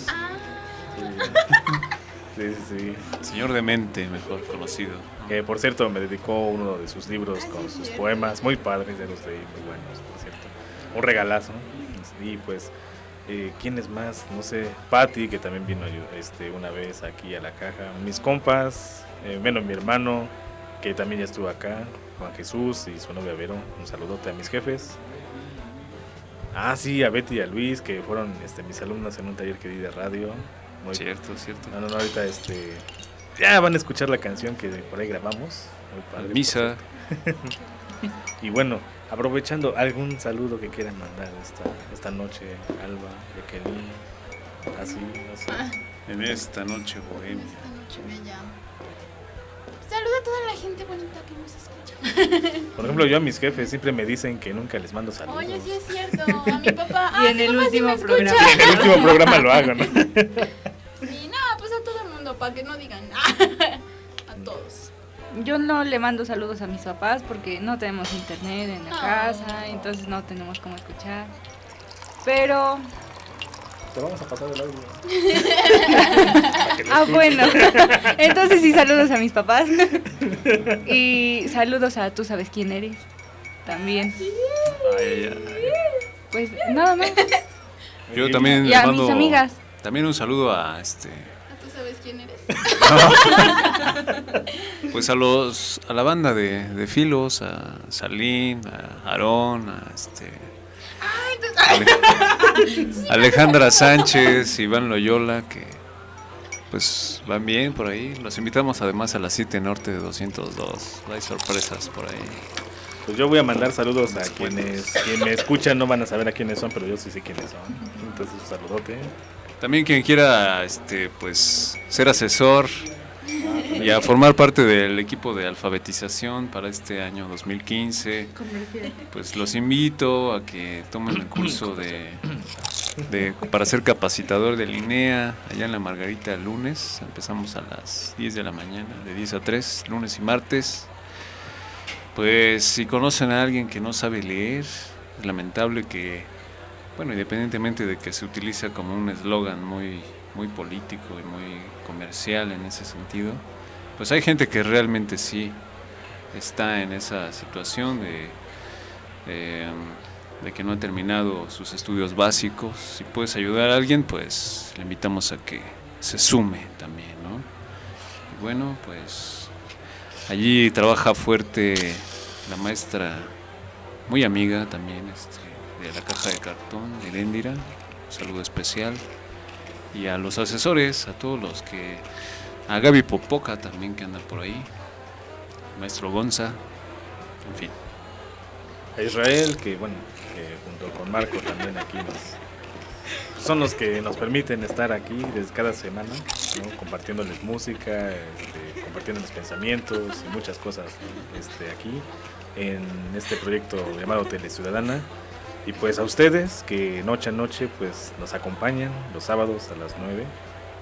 Sí, sí, sí. Señor Demente, mejor conocido. Que por cierto me dedicó uno de sus libros Ah, con sí, sus cierto. poemas, muy padres, de los leí, muy buenos, por cierto. Un regalazo. Y pues, eh, ¿quién es más? No sé, Patti, que también vino este, una vez aquí a la caja. Mis compas, eh, bueno, mi hermano, que también ya estuvo acá, Juan Jesús y su novia Vero. Un saludote a mis jefes. Ah, sí, a Betty y a Luis, que fueron este, mis alumnos en un taller que di de radio. Muy Cierto, cierto. no, no, no, ahorita este. Ya van a escuchar la canción que por ahí grabamos. Muy padre. Misa. Y bueno, aprovechando, algún saludo que quieran mandar esta, esta noche, Alba, Jacqueline, así, no sé. Ah, En esta noche bohemia. esta noche me llamo. Saluda a toda la gente bonita que nos escucha. Por ejemplo, yo a mis jefes siempre me dicen que nunca les mando saludos. Oye, sí es cierto. A mi papá. Y ah, en mi el papá sí último me escucha. programa. En el último programa lo hago, ¿no? Sí, no, pues a todo el mundo, para que no digan. A todos. Yo no le mando saludos a mis papás porque no tenemos internet en la No. casa, entonces no tenemos cómo escuchar. Pero, Te vamos a pasar el audio. ah, bueno, entonces sí, saludos a mis papás. Y saludos a tú sabes quién eres también. Ay, ay, ay. Pues nada más. Yo también Y le a mando mis amigas. también un saludo a este ¿Tú sabes quién eres? pues a los a la banda de, de Filos, a Salim, a Aarón, a este Ale- Alejandra Sánchez, Iván Loyola, que pues van bien por ahí. Los invitamos además a la siete Norte de doscientos dos. Hay sorpresas por ahí. Pues yo voy a mandar saludos a quienes, quienes me escuchan, no van a saber a quiénes son, pero yo sí sé quiénes son. Entonces, un saludote. También quien quiera este pues ser asesor y a formar parte del equipo de alfabetización para este año dos mil quince, pues los invito a que tomen el curso de, de para ser capacitador de Linea allá en la Margarita el lunes. Empezamos a las diez de la mañana, de diez a tres, lunes y martes. Pues si conocen a alguien que no sabe leer, es lamentable que, bueno, independientemente de que se utiliza como un eslogan muy, muy político y muy comercial en ese sentido, pues hay gente que realmente sí está en esa situación de, de, de que no ha terminado sus estudios básicos. Si puedes ayudar a alguien, pues le invitamos a que se sume también, ¿no? Y bueno, pues allí trabaja fuerte la maestra, muy amiga también este, de la caja de cartón, Eréndira, un saludo especial. Y a los asesores, a todos los que, a Gaby Popoca también que anda por ahí, maestro Gonza, en fin. A Israel, que bueno, que junto con Marco también aquí nos, son los que nos permiten estar aquí desde cada semana, ¿no? Compartiéndoles música, este, compartiéndoles pensamientos y muchas cosas, ¿no? este, aquí en este proyecto llamado Teleciudadana. Y pues a ustedes que noche a noche pues nos acompañan los sábados a las nueve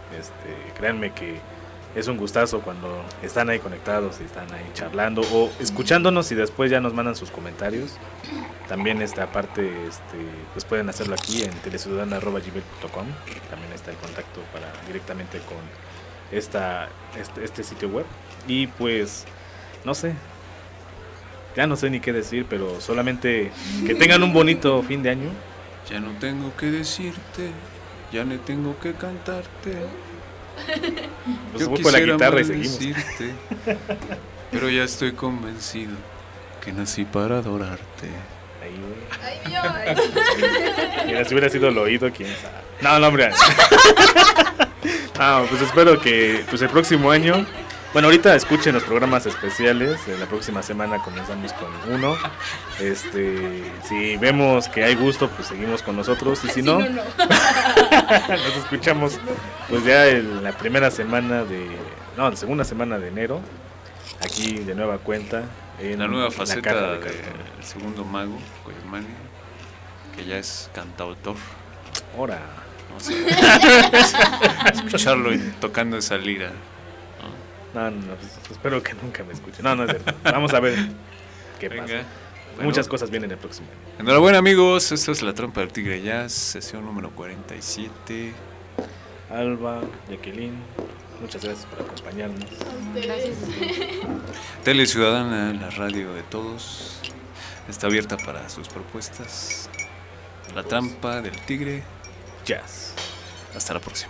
Este, créanme que es un gustazo cuando están ahí conectados y están ahí charlando o escuchándonos y después ya nos mandan sus comentarios. También esta aparte, este, pues pueden hacerlo aquí en teleciudadana arroba gmail punto com. También está el contacto para directamente con esta, este, este sitio web. Y pues, no sé, ya no sé ni qué decir, pero solamente que tengan un bonito fin de año. Ya no tengo que decirte, ya no tengo que cantarte. Pues Yo voy por la quisiera guitarra y seguimos. maldecirte, pero ya estoy convencido que nací para adorarte. Ahí, güey. Ay, Dios. Mira, si hubiera sido el oído, quién sabe. No, no, hombre. No, pues espero que pues el próximo año. Bueno, ahorita escuchen los programas especiales. De la próxima semana comenzamos con uno. Este, si vemos que hay gusto, pues seguimos con nosotros. Y si no, no, no. nos escuchamos pues ya en la primera semana de. No, la segunda semana de enero. Aquí de nueva cuenta. En La nueva Caja faceta de del Cartón. segundo mago, Coyamani, que ya es cantautor. Ahora. Vamos a escucharlo y tocando esa lira. No, no, pues, espero que nunca me escuche. No, no es cierto. Vamos a ver qué Venga. pasa. Bueno, Muchas cosas vienen el próximo año. enhorabuena, amigos. Esto es La Trampa del Tigre Jazz, sesión número cuarenta y siete. Alba, Jacqueline, muchas gracias por acompañarnos. A ustedes. Tele Ciudadana, la radio de todos, está abierta para sus propuestas. La Trampa del Tigre. Jazz. Hasta la próxima.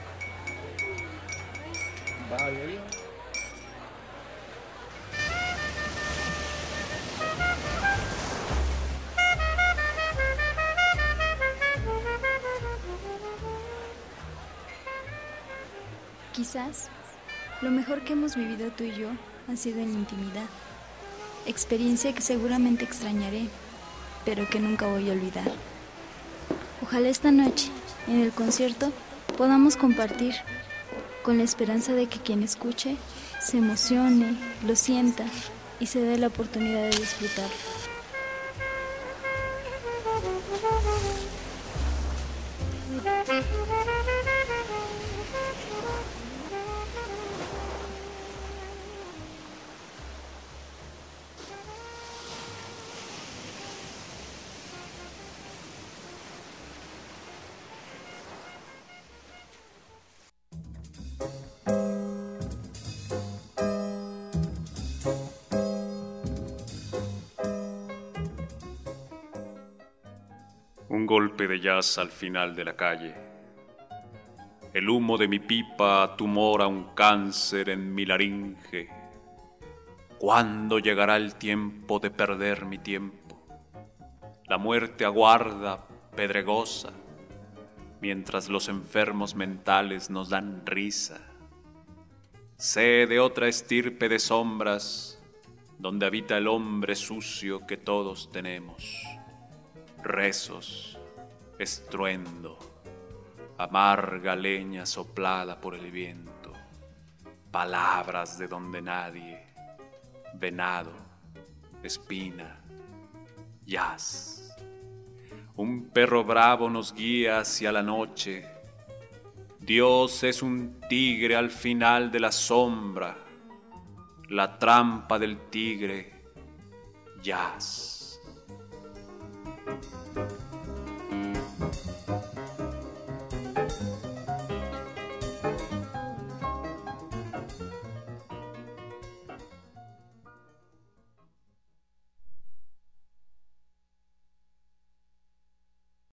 Bye. Quizás lo mejor que hemos vivido tú y yo ha sido en intimidad, experiencia que seguramente extrañaré, pero que nunca voy a olvidar. Ojalá esta noche, en el concierto, podamos compartir, con la esperanza de que quien escuche se emocione, lo sienta y se dé la oportunidad de disfrutar. Un golpe de jazz al final de la calle. El humo de mi pipa tumora un cáncer en mi laringe. ¿Cuándo llegará el tiempo de perder mi tiempo? La muerte aguarda, pedregosa, mientras los enfermos mentales nos dan risa. Sé de otra estirpe de sombras, donde habita el hombre sucio que todos tenemos. Rezos, estruendo, amarga leña soplada por el viento, palabras de donde nadie, venado, espina, jazz. Un perro bravo nos guía hacia la noche. Dios es un tigre al final de la sombra, la trampa del tigre, jazz.